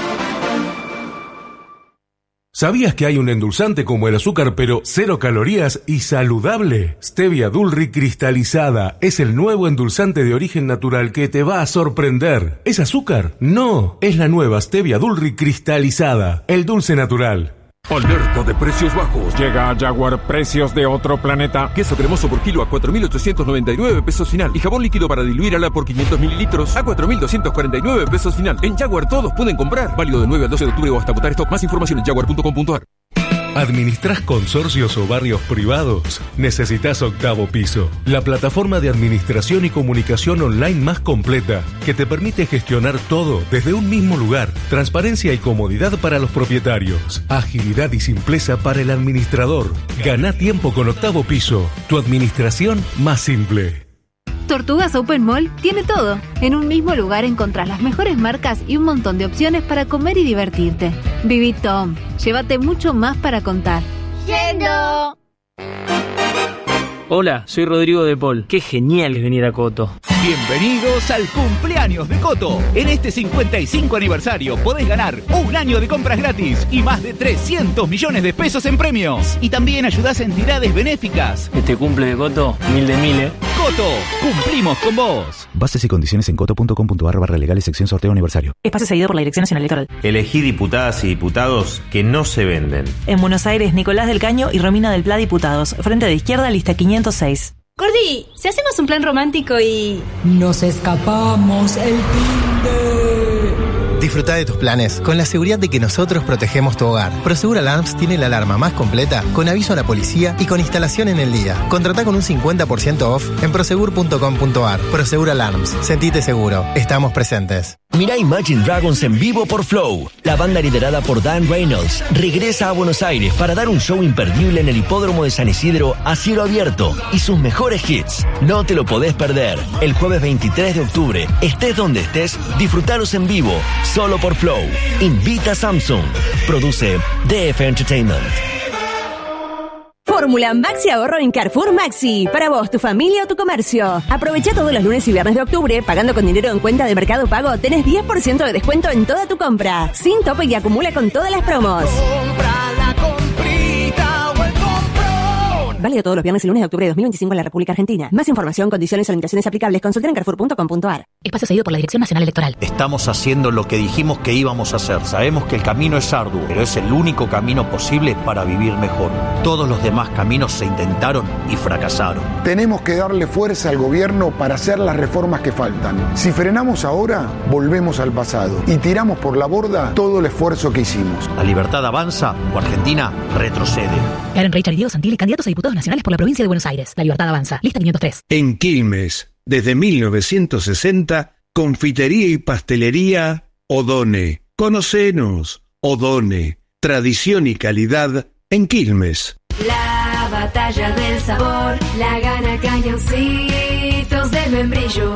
¿Sabías que hay un endulzante como el azúcar pero cero calorías y saludable? Stevia Dulri cristalizada es el nuevo endulzante de origen natural que te va a sorprender. ¿Es azúcar? No, es la nueva Stevia Dulri cristalizada, el dulce natural. Alerta de precios bajos. Llega a Jaguar precios de otro planeta. Queso cremoso por kilo a cuatro mil ochocientos noventa y nueve pesos final. Y jabón líquido para diluir ala por quinientos mililitros a cuatro mil doscientos cuarenta y nueve pesos final. En Jaguar todos pueden comprar. Válido de nueve al doce de octubre o hasta agotar stock. Más información en jaguar punto com punto a r. ¿Administrás consorcios o barrios privados? Necesitas Octavo Piso, la plataforma de administración y comunicación online más completa, que te permite gestionar todo desde un mismo lugar. Transparencia y comodidad para los propietarios. Agilidad y simpleza para el administrador. Gana tiempo con Octavo Piso, tu administración más simple. Tortugas Open Mall tiene todo. En un mismo lugar encontrás las mejores marcas y un montón de opciones para comer y divertirte. Viví Tom. Llévate mucho más para contar. ¡Yendo! Hola, soy Rodrigo de Paul. Qué genial es venir a Coto. Bienvenidos al cumpleaños de Coto. En este cincuenta y cinco aniversario podés ganar un año de compras gratis y más de trescientos millones de pesos en premios. Y también ayudás a entidades benéficas. Este cumple de Coto, mil de mil, ¿eh? Coto, cumplimos con vos. Bases y condiciones en coto punto com punto a r barra legales sección sorteo aniversario. Espacio cedido por la Dirección Nacional Electoral. Elegí diputadas y diputados que no se venden. En Buenos Aires, Nicolás del Caño y Romina del Pla, diputados. Frente de izquierda, lista quinientos seis. Gordi, si hacemos un plan romántico y... Nos escapamos el fin de... Disfruta de tus planes con la seguridad de que nosotros protegemos tu hogar. Prosegur Alarms tiene la alarma más completa, con aviso a la policía y con instalación en el día. Contratá con un cincuenta por ciento off en prosegur punto com punto a r. Prosegur Alarms. Sentite seguro. Estamos presentes. Mirá Imagine Dragons en vivo por Flow. La banda liderada por Dan Reynolds regresa a Buenos Aires para dar un show imperdible en el hipódromo de San Isidro a cielo abierto y sus mejores hits. No te lo podés perder. El jueves veintitrés de octubre, estés donde estés, disfrutalos en vivo, solo por Flow. Invita a Samsung. Produce D F Entertainment. Fórmula Maxi Ahorro en Carrefour Maxi. Para vos, tu familia o tu comercio. Aprovecha todos los lunes y viernes de octubre. Pagando con dinero en cuenta de Mercado Pago, tenés diez por ciento de descuento en toda tu compra. Sin tope y acumula con todas las promos. Compra la comprita o el comprón. Válido todos los viernes y lunes de octubre de dos mil veinticinco en la República Argentina. Más información, condiciones o limitaciones aplicables, consulta en carrefour punto com punto a r. Espacio cedido por la Dirección Nacional Electoral. Estamos haciendo lo que dijimos que íbamos a hacer. Sabemos que el camino es arduo, pero es el único camino posible para vivir mejor. Todos los demás caminos se intentaron y fracasaron. Tenemos que darle fuerza al gobierno para hacer las reformas que faltan. Si frenamos ahora, volvemos al pasado y tiramos por la borda todo el esfuerzo que hicimos. La libertad avanza o Argentina retrocede. Karen Richard y Diego Santilli, candidatos a diputados nacionales por la provincia de Buenos Aires. La libertad avanza. Lista quinientos tres. En Quilmes, desde mil novecientos sesenta, confitería y pastelería Odone. Conocenos. Odone. Tradición y calidad en Quilmes. La batalla del sabor la gana Cañoncitos de Membrillo.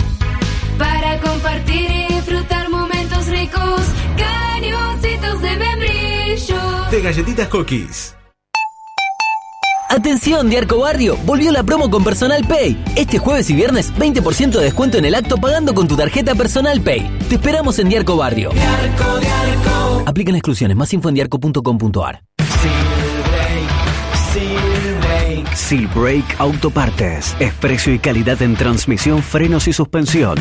Para compartir y disfrutar momentos ricos, Cañoncitos de Membrillo. De galletitas Cookies. Atención, Diarco Barrio, volvió la promo con Personal Pay. Este jueves y viernes, veinte por ciento de descuento en el acto pagando con tu tarjeta Personal Pay. Te esperamos en Diarco Barrio. Diarco, Diarco. Aplican exclusiones, más info en diarco punto com punto a r. Seal Brake Autopartes. Es precio y calidad en transmisión, frenos y suspensión.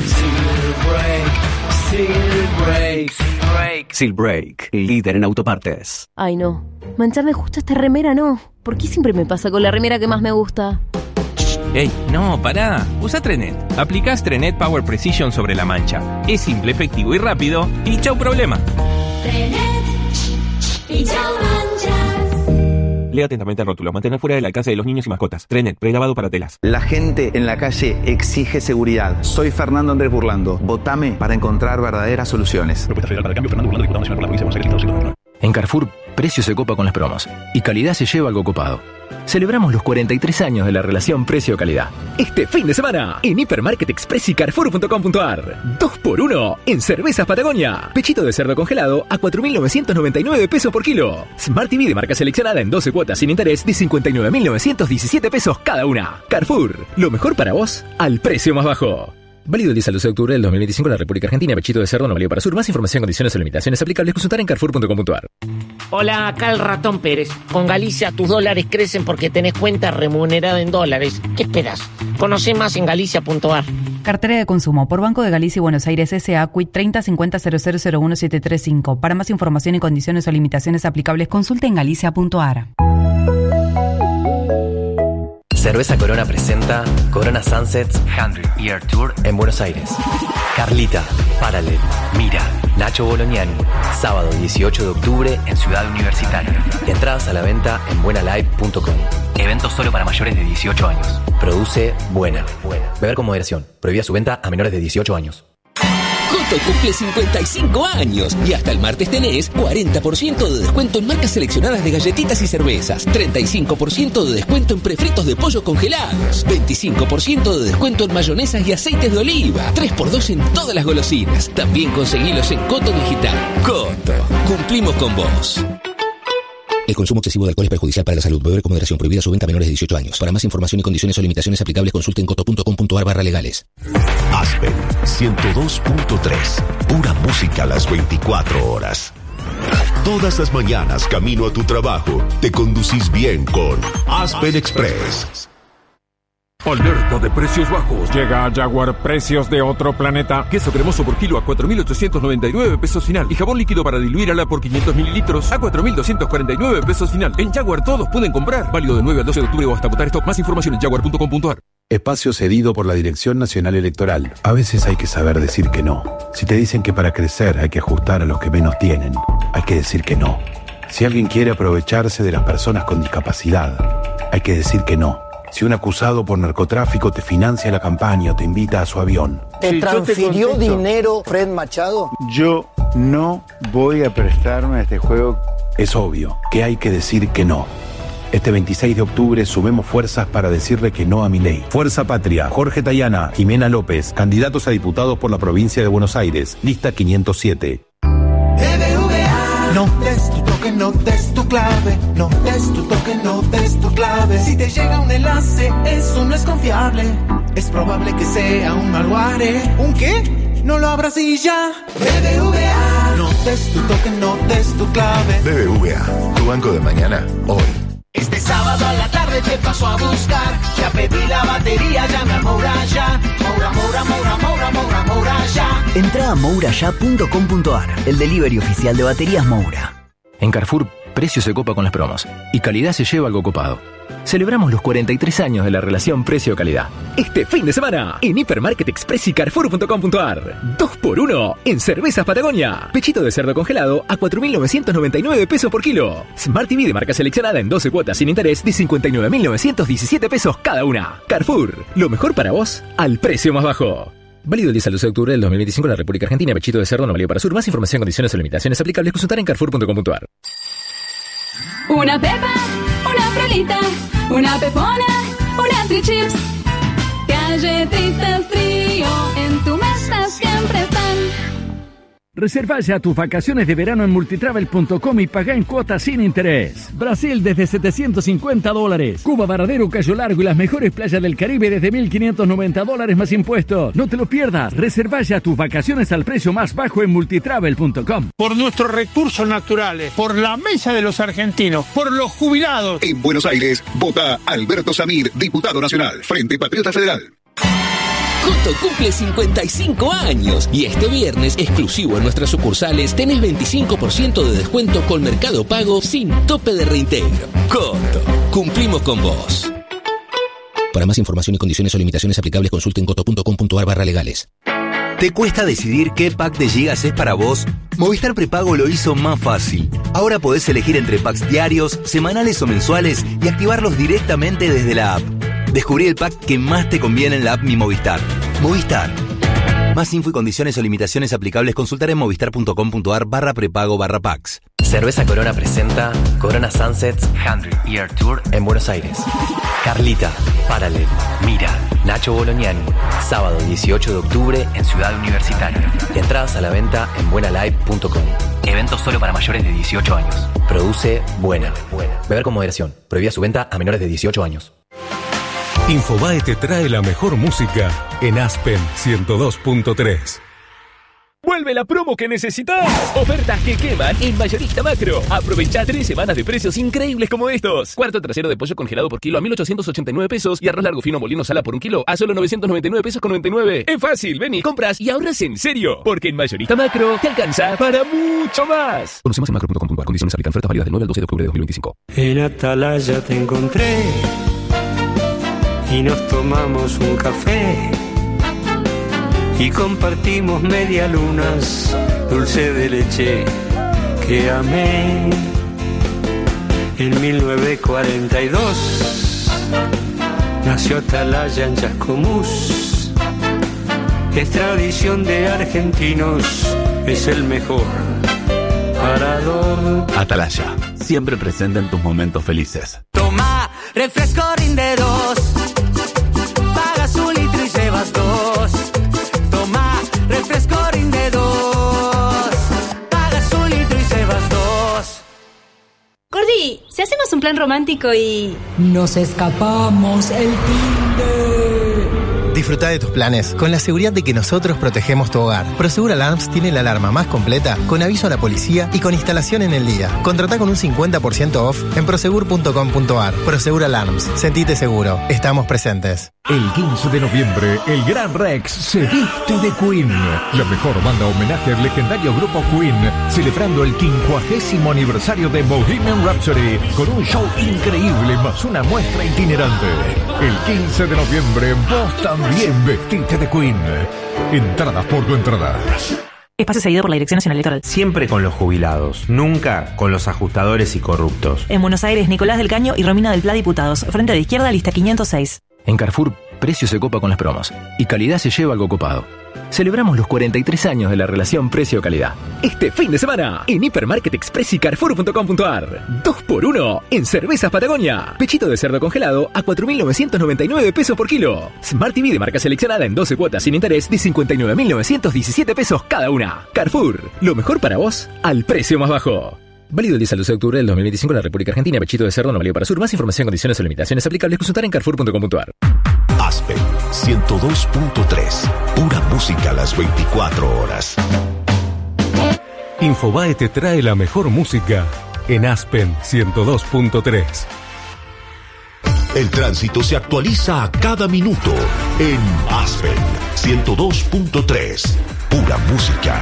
Seal Brake, líder en autopartes. Ay, no. Mancharme justo esta remera, no. ¿Por qué siempre me pasa con la remera que más me gusta? ¡Ey! No, pará. Usa Trenet. Aplicás Trenet Power Precision sobre la mancha. Es simple, efectivo y rápido. Y chau problema. Trenet y chau manchas. Lea atentamente el rótulo. Mantener fuera del alcance de los niños y mascotas. Trenet, prelavado para telas. La gente en la calle exige seguridad. Soy Fernando Andrés Burlando. Votame para encontrar verdaderas soluciones. Propuesta Federal para el Cambio, Fernando Burlando, diputado nacional por la provincia de Buenos Aires, Estado ciento noventa y nueve. En Carrefour, precio se copa con las promos y calidad se lleva algo copado. Celebramos los cuarenta y tres años de la relación precio-calidad. Este fin de semana, en Hipermarket Express y Carrefour punto com punto a r. dos por uno en Cervezas Patagonia. Pechito de cerdo congelado a cuatro mil novecientos noventa y nueve pesos por kilo. Smart T V de marca seleccionada en doce cuotas sin interés de cincuenta y nueve mil novecientos diecisiete pesos cada una. Carrefour, lo mejor para vos al precio más bajo. Válido el diez al doce de octubre del dos mil veinticinco en la República Argentina. Pechito de cerdo no válido para sur. Más información, condiciones o limitaciones aplicables. Consultar en Carrefour punto com punto a r. Hola, acá el Ratón Pérez. Con Galicia tus dólares crecen porque tenés cuenta remunerada en dólares. ¿Qué esperás? Conoce más en galicia punto a r. Cartera de consumo por Banco de Galicia y Buenos Aires S A Quit treinta cincuenta cero cero cero uno siete tres cinco. Para más información y condiciones o limitaciones aplicables, consulte en galicia punto a r. Cerveza Corona presenta Corona Sunsets cien Year Tour en Buenos Aires. Carlita, Paralel, Mira, Nacho Bolognani. Sábado dieciocho de octubre en Ciudad Universitaria. Entradas a la venta en buena live punto com. Evento solo para mayores de dieciocho años. Produce Buena. Beber con moderación. Prohibida su venta a menores de dieciocho años. Coto cumple cincuenta y cinco años y hasta el martes tenés cuarenta por ciento de descuento en marcas seleccionadas de galletitas y cervezas, treinta y cinco por ciento de descuento en prefritos de pollo congelados, veinticinco por ciento de descuento en mayonesas y aceites de oliva, tres por dos en todas las golosinas. También conseguilos en Coto Digital. Coto, cumplimos con vos. El consumo excesivo de alcohol es perjudicial para la salud. Beber con moderación. Prohibida su venta a menores de dieciocho años. Para más información y condiciones o limitaciones aplicables, consulte en coto punto com punto a r barra legales. Aspen ciento dos punto tres. Pura música a las veinticuatro horas. Todas las mañanas, camino a tu trabajo, te conducís bien con Aspen Express. Alerta de precios bajos. Llega a Jaguar precios de otro planeta. Queso cremoso por kilo a cuatro mil ochocientos noventa y nueve pesos final. Y jabón líquido para diluir ala por quinientos mililitros a cuatro mil doscientos cuarenta y nueve pesos final. En Jaguar todos pueden comprar. Válido de nueve al doce de octubre o hasta agotar stock. Más información en jaguar punto com punto a r. Espacio cedido por la Dirección Nacional Electoral. A veces hay que saber decir que no. Si te dicen que para crecer hay que ajustar a los que menos tienen, hay que decir que no. Si alguien quiere aprovecharse de las personas con discapacidad, hay que decir que no. Si un acusado por narcotráfico te financia la campaña o te invita a su avión. ¿Te sí, transfirió te dinero Fred Machado? Yo no voy a prestarme a este juego. Es obvio que hay que decir que no. Este veintiséis de octubre sumemos fuerzas para decirle que no a Milei. Fuerza Patria, Jorge Tayana, Jimena López, candidatos a diputados por la provincia de Buenos Aires, lista quinientos siete. No des tu toque, no des tu clave. No des tu toque, no des tu clave. Si te llega un enlace, eso no es confiable. Es probable que sea un malware. ¿Un qué? No lo abras y ya. B B V A. No des tu toque, no des tu clave. B B V A, tu banco de mañana, hoy. Este sábado a la tarde te paso a buscar. Ya pedí la batería, llame a Moura ya. Moura, Moura, Moura, Moura, Moura, Moura ya. Entra a moura ya punto com punto a r, el delivery oficial de baterías Moura. En Carrefour, precio se copa con las promos y calidad se lleva algo copado. Celebramos los cuarenta y tres años de la relación precio-calidad. Este fin de semana, en Hipermarket Express y Carrefour punto com punto a r. dos por uno en Cervezas Patagonia. Pechito de cerdo congelado a cuatro mil novecientos noventa y nueve pesos por kilo. Smart T V de marca seleccionada en doce cuotas sin interés de cincuenta y nueve mil novecientos diecisiete pesos cada una. Carrefour, lo mejor para vos al precio más bajo. Válido el diez al doce de octubre del dos mil veinticinco en la República Argentina. Pechito de cerdo no válido para sur. Más información, condiciones o limitaciones aplicables. Consultar en carrefour punto com punto a r. Una pepa, una frolita, una pepona, una trichips. Galletitas Trío, en tu mesa siempre están. Reserva ya tus vacaciones de verano en multitravel punto com y paga en cuotas sin interés. Brasil desde setecientos cincuenta dólares. Cuba, Varadero, Cayo Largo y las mejores playas del Caribe desde mil quinientos noventa dólares más impuestos. No te lo pierdas. Reserva ya tus vacaciones al precio más bajo en multitravel punto com. Por nuestros recursos naturales, por la mesa de los argentinos, por los jubilados. En Buenos Aires, vota Alberto Samir, diputado nacional, Frente Patriota Federal. Coto cumple cincuenta y cinco años y este viernes, exclusivo en nuestras sucursales, tenés veinticinco por ciento de descuento con Mercado Pago sin tope de reintegro. Coto, cumplimos con vos. Para más información y condiciones o limitaciones aplicables, consulten coto punto com punto ar barra legales. ¿Te cuesta decidir qué pack de gigas es para vos? Movistar Prepago lo hizo más fácil. Ahora podés elegir entre packs diarios, semanales o mensuales y activarlos directamente desde la app. Descubrí el pack que más te conviene en la app Mi Movistar. Movistar. Más info y condiciones o limitaciones aplicables, consultar en movistar punto com punto ar barra prepago barra packs. Cerveza Corona presenta Corona Sunsets cien Year Tour en Buenos Aires. Carlita, Paralel, Mira, Nacho Bolognani. Sábado dieciocho de octubre en Ciudad Universitaria. Entradas a la venta en buena live punto com. Evento solo para mayores de dieciocho años. Produce Buena. Beber con moderación. Prohibida su venta a menores de dieciocho años. Infobae te trae la mejor música en Aspen ciento dos punto tres. ¡Vuelve la promo que necesitas! Ofertas que queman en Mayorista Macro. Aprovecha tres semanas de precios increíbles como estos. Cuarto trasero de pollo congelado por kilo a mil ochocientos ochenta y nueve pesos y arroz largo fino molino sala por un kilo a solo novecientos noventa y nueve pesos con noventa y nueve. Es fácil, ven y compras y ahorras en serio. Porque en Mayorista Macro te alcanza para mucho más. Conoce más en macro punto com punto ar. Condiciones aplican. Ofertas válidas del nueve al doce de octubre de dos mil veinticinco. En Atalaya te encontré y nos tomamos un café y compartimos medialunas, dulce de leche que amé. En mil novecientos cuarenta y dos nació Atalaya en Chascomús. Es tradición de argentinos, es el mejor parador. Atalaya, siempre presente en tus momentos felices. Toma, refresco rinde dos. Pagas un litro y llevas dos. Toma, refresco rinde dos. Pagas un litro y llevas dos. Gordi, si hacemos un plan romántico y... nos escapamos el fin de... Disfruta de tus planes con la seguridad de que nosotros protegemos tu hogar. Prosegur Alarms tiene la alarma más completa, con aviso a la policía y con instalación en el día. Contratá con un cincuenta por ciento off en prosegur punto com punto ar. Prosegur Alarms. Sentite seguro. Estamos presentes. El quince de noviembre, el Gran Rex se viste de Queen. La mejor banda homenaje al legendario grupo Queen, celebrando el quincuagésimo aniversario de Bohemian Rhapsody con un show increíble más una muestra itinerante. El quince de noviembre, vos también vestite de Queen. Entradas por tu entrada. Espacio cedido por la Dirección Nacional Electoral. Siempre con los jubilados, nunca con los ajustadores y corruptos. En Buenos Aires, Nicolás del Caño y Romina del Pla, diputados. Frente de izquierda, lista quinientos seis. En Carrefour, precio se copa con las promos y calidad se lleva algo copado. Celebramos los cuarenta y tres años de la relación precio-calidad. Este fin de semana, en Hipermarket Express y carrefour punto com punto ar. dos por uno en Cervezas Patagonia. Pechito de cerdo congelado a cuatro mil novecientos noventa y nueve pesos por kilo. Smart T V de marca seleccionada en doce cuotas sin interés de cincuenta y nueve mil novecientos diecisiete pesos cada una. Carrefour, lo mejor para vos al precio más bajo. Válido el diez al doce de octubre del dos mil veinticinco en la República Argentina. Pechito de cerdo no válido para sur. Más información, condiciones o limitaciones aplicables, consultar en carrefour punto com punto ar. Aspen ciento dos punto tres. Pura música a las veinticuatro horas. Infobae te trae la mejor música en Aspen ciento dos punto tres. El tránsito se actualiza a cada minuto en Aspen ciento dos punto tres. Pura música.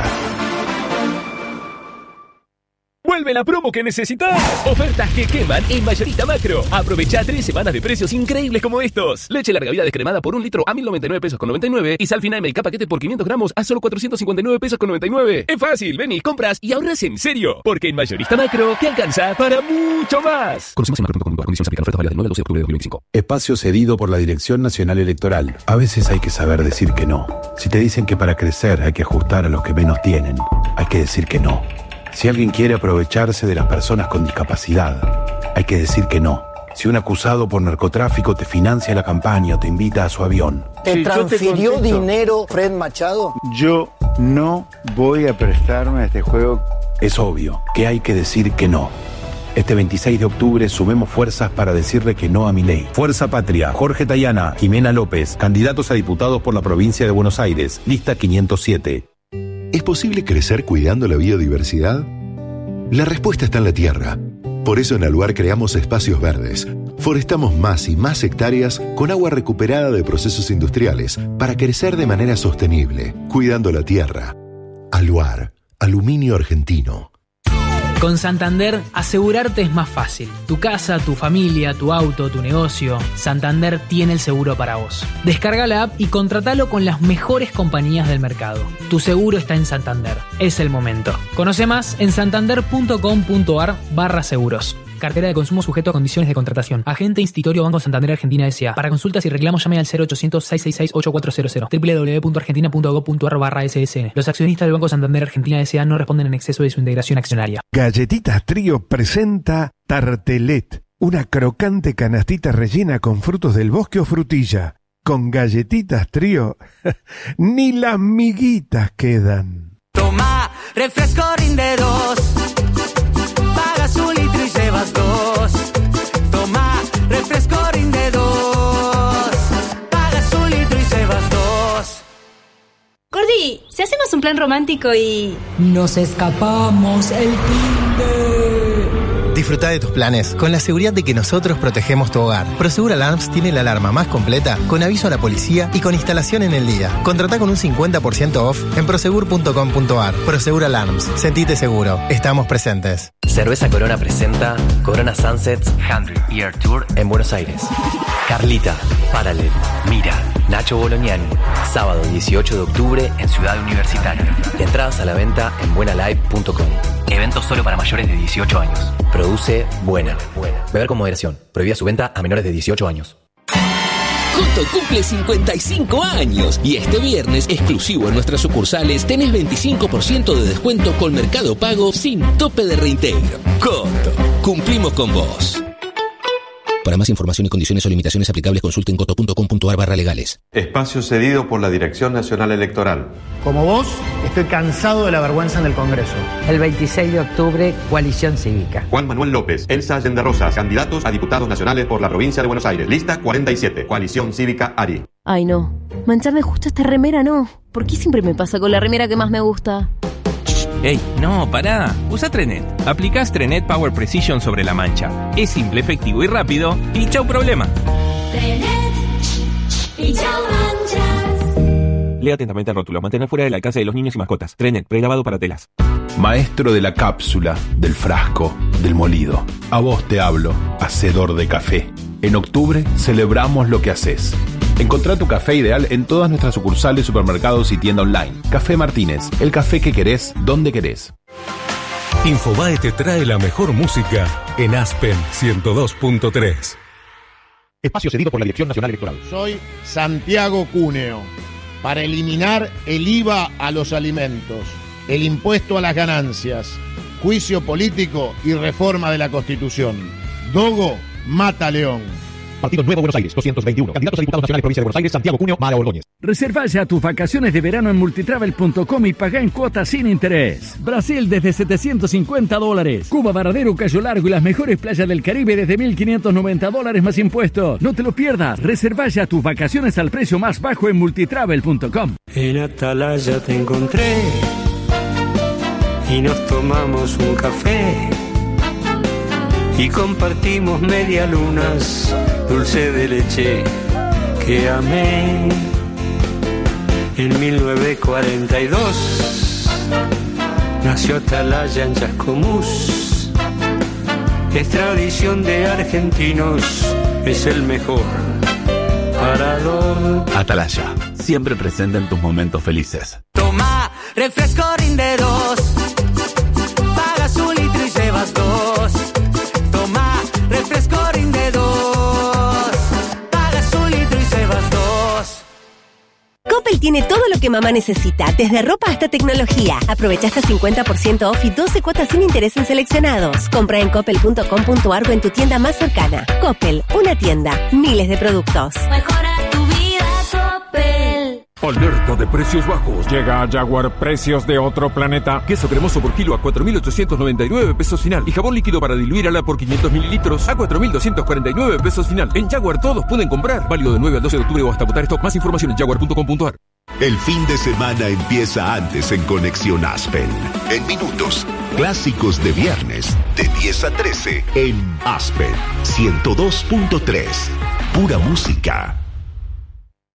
¡Vuelve la promo que necesitas! Ofertas que queman en Mayorista Macro. Aprovecha tres semanas de precios increíbles como estos. Leche larga vida descremada por un litro a mil noventa y nueve pesos con noventa y nueve. Y sal fina M K paquete por quinientos gramos a solo cuatrocientos cincuenta y nueve pesos con noventa y nueve. Es fácil, ven y compras y ahorras en serio. Porque en Mayorista Macro te alcanza para mucho más. Conoce más en macro punto com punto ar. Condiciones aplican. Ofertas válidas del nueve al doce de octubre de dos mil veinticinco. Espacio cedido por la Dirección Nacional Electoral. A veces hay que saber decir que no. Si te dicen que para crecer hay que ajustar a los que menos tienen, hay que decir que no. Si alguien quiere aprovecharse de las personas con discapacidad, hay que decir que no. Si un acusado por narcotráfico te financia la campaña o te invita a su avión. ¿Te Sí, transfirió te dinero Fred Machado? Yo No voy a prestarme a este juego. Es obvio que hay que decir que no. Este veintiséis de octubre sumemos fuerzas para decirle que no a Milei. Fuerza Patria, Jorge Tayana, Jimena López, candidatos a diputados por la provincia de Buenos Aires, lista quinientos siete. ¿Es posible crecer cuidando la biodiversidad? La respuesta está en la tierra. Por eso en Aluar creamos espacios verdes. Forestamos más y más hectáreas con agua recuperada de procesos industriales para crecer de manera sostenible, cuidando la tierra. Aluar, aluminio argentino. Con Santander, asegurarte es más fácil. Tu casa, tu familia, tu auto, tu negocio. Santander tiene el seguro para vos. Descarga la app y contratalo con las mejores compañías del mercado. Tu seguro está en Santander. Es el momento. Conoce más en santander.com.ar barra seguros. Cartera de consumo sujeto a condiciones de contratación. Agente Institutorio Banco Santander Argentina S A. Para consultas y reclamos llame al cero ochocientos, seiscientos sesenta y seis, ochenta y cuatro cero cero. doble u doble u doble u punto argentina punto gob punto ar barra ese ese ene. Los accionistas del Banco Santander Argentina S A no responden en exceso de su integración accionaria. Galletitas Trío presenta Tartelet, una crocante canastita rellena con frutos del bosque o frutilla. Con Galletitas Trío, ni las miguitas quedan. Toma, refresco rinde dos. Pagas un litro y llevas dos. Toma, refresco rinde dos. Pagas un litro y llevas dos. Gordi, si hacemos un plan romántico y... Nos escapamos el fin de... Disfruta de tus planes con la seguridad de que nosotros protegemos tu hogar. Prosegur Alarms tiene la alarma más completa, con aviso a la policía y con instalación en el día. Contratá con un cincuenta por ciento off en prosegur punto com punto ar. Prosegur Alarms. Sentite seguro. Estamos presentes. Cerveza Corona presenta Corona Sunsets cien Year Tour en Buenos Aires. Carlita, Paralel, Mira, Nacho Bolognani. Sábado dieciocho de octubre en Ciudad Universitaria. Entradas a la venta en buena live punto com. Evento solo para mayores de dieciocho años. Produce Buena. Beber con moderación. Prohibida su venta a menores de dieciocho años. Coto cumple cincuenta y cinco años y este viernes, exclusivo en nuestras sucursales, tenés veinticinco por ciento de descuento con Mercado Pago sin tope de reintegro. Coto, cumplimos con vos. Para más información y condiciones o limitaciones aplicables, consulten coto punto com punto ar barra legales. Espacio cedido por la Dirección Nacional Electoral. Como vos, estoy cansado de la vergüenza en el Congreso. El veintiséis de octubre, Coalición Cívica. Juan Manuel López, Elsa Allende Rosas, candidatos a diputados nacionales por la provincia de Buenos Aires. Lista cuarenta y siete, Coalición Cívica Ari. Ay no, mancharme justo esta remera no. ¿Por qué siempre me pasa con la remera que más me gusta? ¡Ey! No, pará. Usa Trenet. Aplicás Trenet Power Precision sobre la mancha. Es simple, efectivo y rápido. Y chau problema. Trenet y chau manchas. Lea atentamente el rótulo. Mantener fuera del alcance de los niños y mascotas. Trenet, prelavado para telas. Maestro de la cápsula, del frasco, del molido. A vos te hablo, hacedor de café. En octubre celebramos lo que haces. Encontrá tu café ideal en todas nuestras sucursales, supermercados y tienda online. Café Martínez, el café que querés, donde querés. Infobae te trae la mejor música en Aspen ciento dos punto tres. Espacio cedido por la Dirección Nacional Electoral. Soy Santiago Cúneo. Para eliminar el I V A a los alimentos, el impuesto a las ganancias, juicio político y reforma de la Constitución. Dogo mata León. Partido Nuevo Buenos Aires, doscientos veintiuno. Candidatos a diputados nacionales, provincia de Buenos Aires, Santiago Cuneo, Mara Ordóñez. Reserva ya tus vacaciones de verano en multitravel punto com y pagá en cuotas sin interés. Brasil desde setecientos cincuenta dólares. Cuba, Varadero, Cayo Largo y las mejores playas del Caribe desde mil quinientos noventa dólares más impuestos. No te lo pierdas. Reserva ya tus vacaciones al precio más bajo en multitravel punto com. En Atalaya te encontré y nos tomamos un café y compartimos media lunas, dulce de leche que amé. En mil novecientos cuarenta y dos nació Atalaya en Chascomús. Es tradición de argentinos, es el mejor parador. Atalaya, siempre presente en tus momentos felices. Toma, refresco rinde dos. Pagas un litro y llevas dos. Toma, refresco rinde dos. Pagas un litro y llevas dos. Coppel tiene todo lo que mamá necesita, desde ropa hasta tecnología. Aprovecha hasta cincuenta por ciento off y doce cuotas sin interés en seleccionados. Compra en coppel punto com punto ar o en tu tienda más cercana. Coppel, una tienda, miles de productos. Mejora tu vida, Coppel. Alerta de precios bajos. Llega a Jaguar precios de otro planeta. Queso cremoso por kilo a cuatro mil ochocientos noventa y nueve pesos final. Y jabón líquido para diluir ala por quinientos mililitros a cuatro mil doscientos cuarenta y nueve pesos final. En Jaguar todos pueden comprar. Válido de nueve al doce de octubre o hasta agotar stock. Más información en jaguar punto com punto a r. El fin de semana empieza antes en Conexión Aspen. En minutos, clásicos de viernes, de diez a trece, en Aspen ciento dos punto tres. Pura música.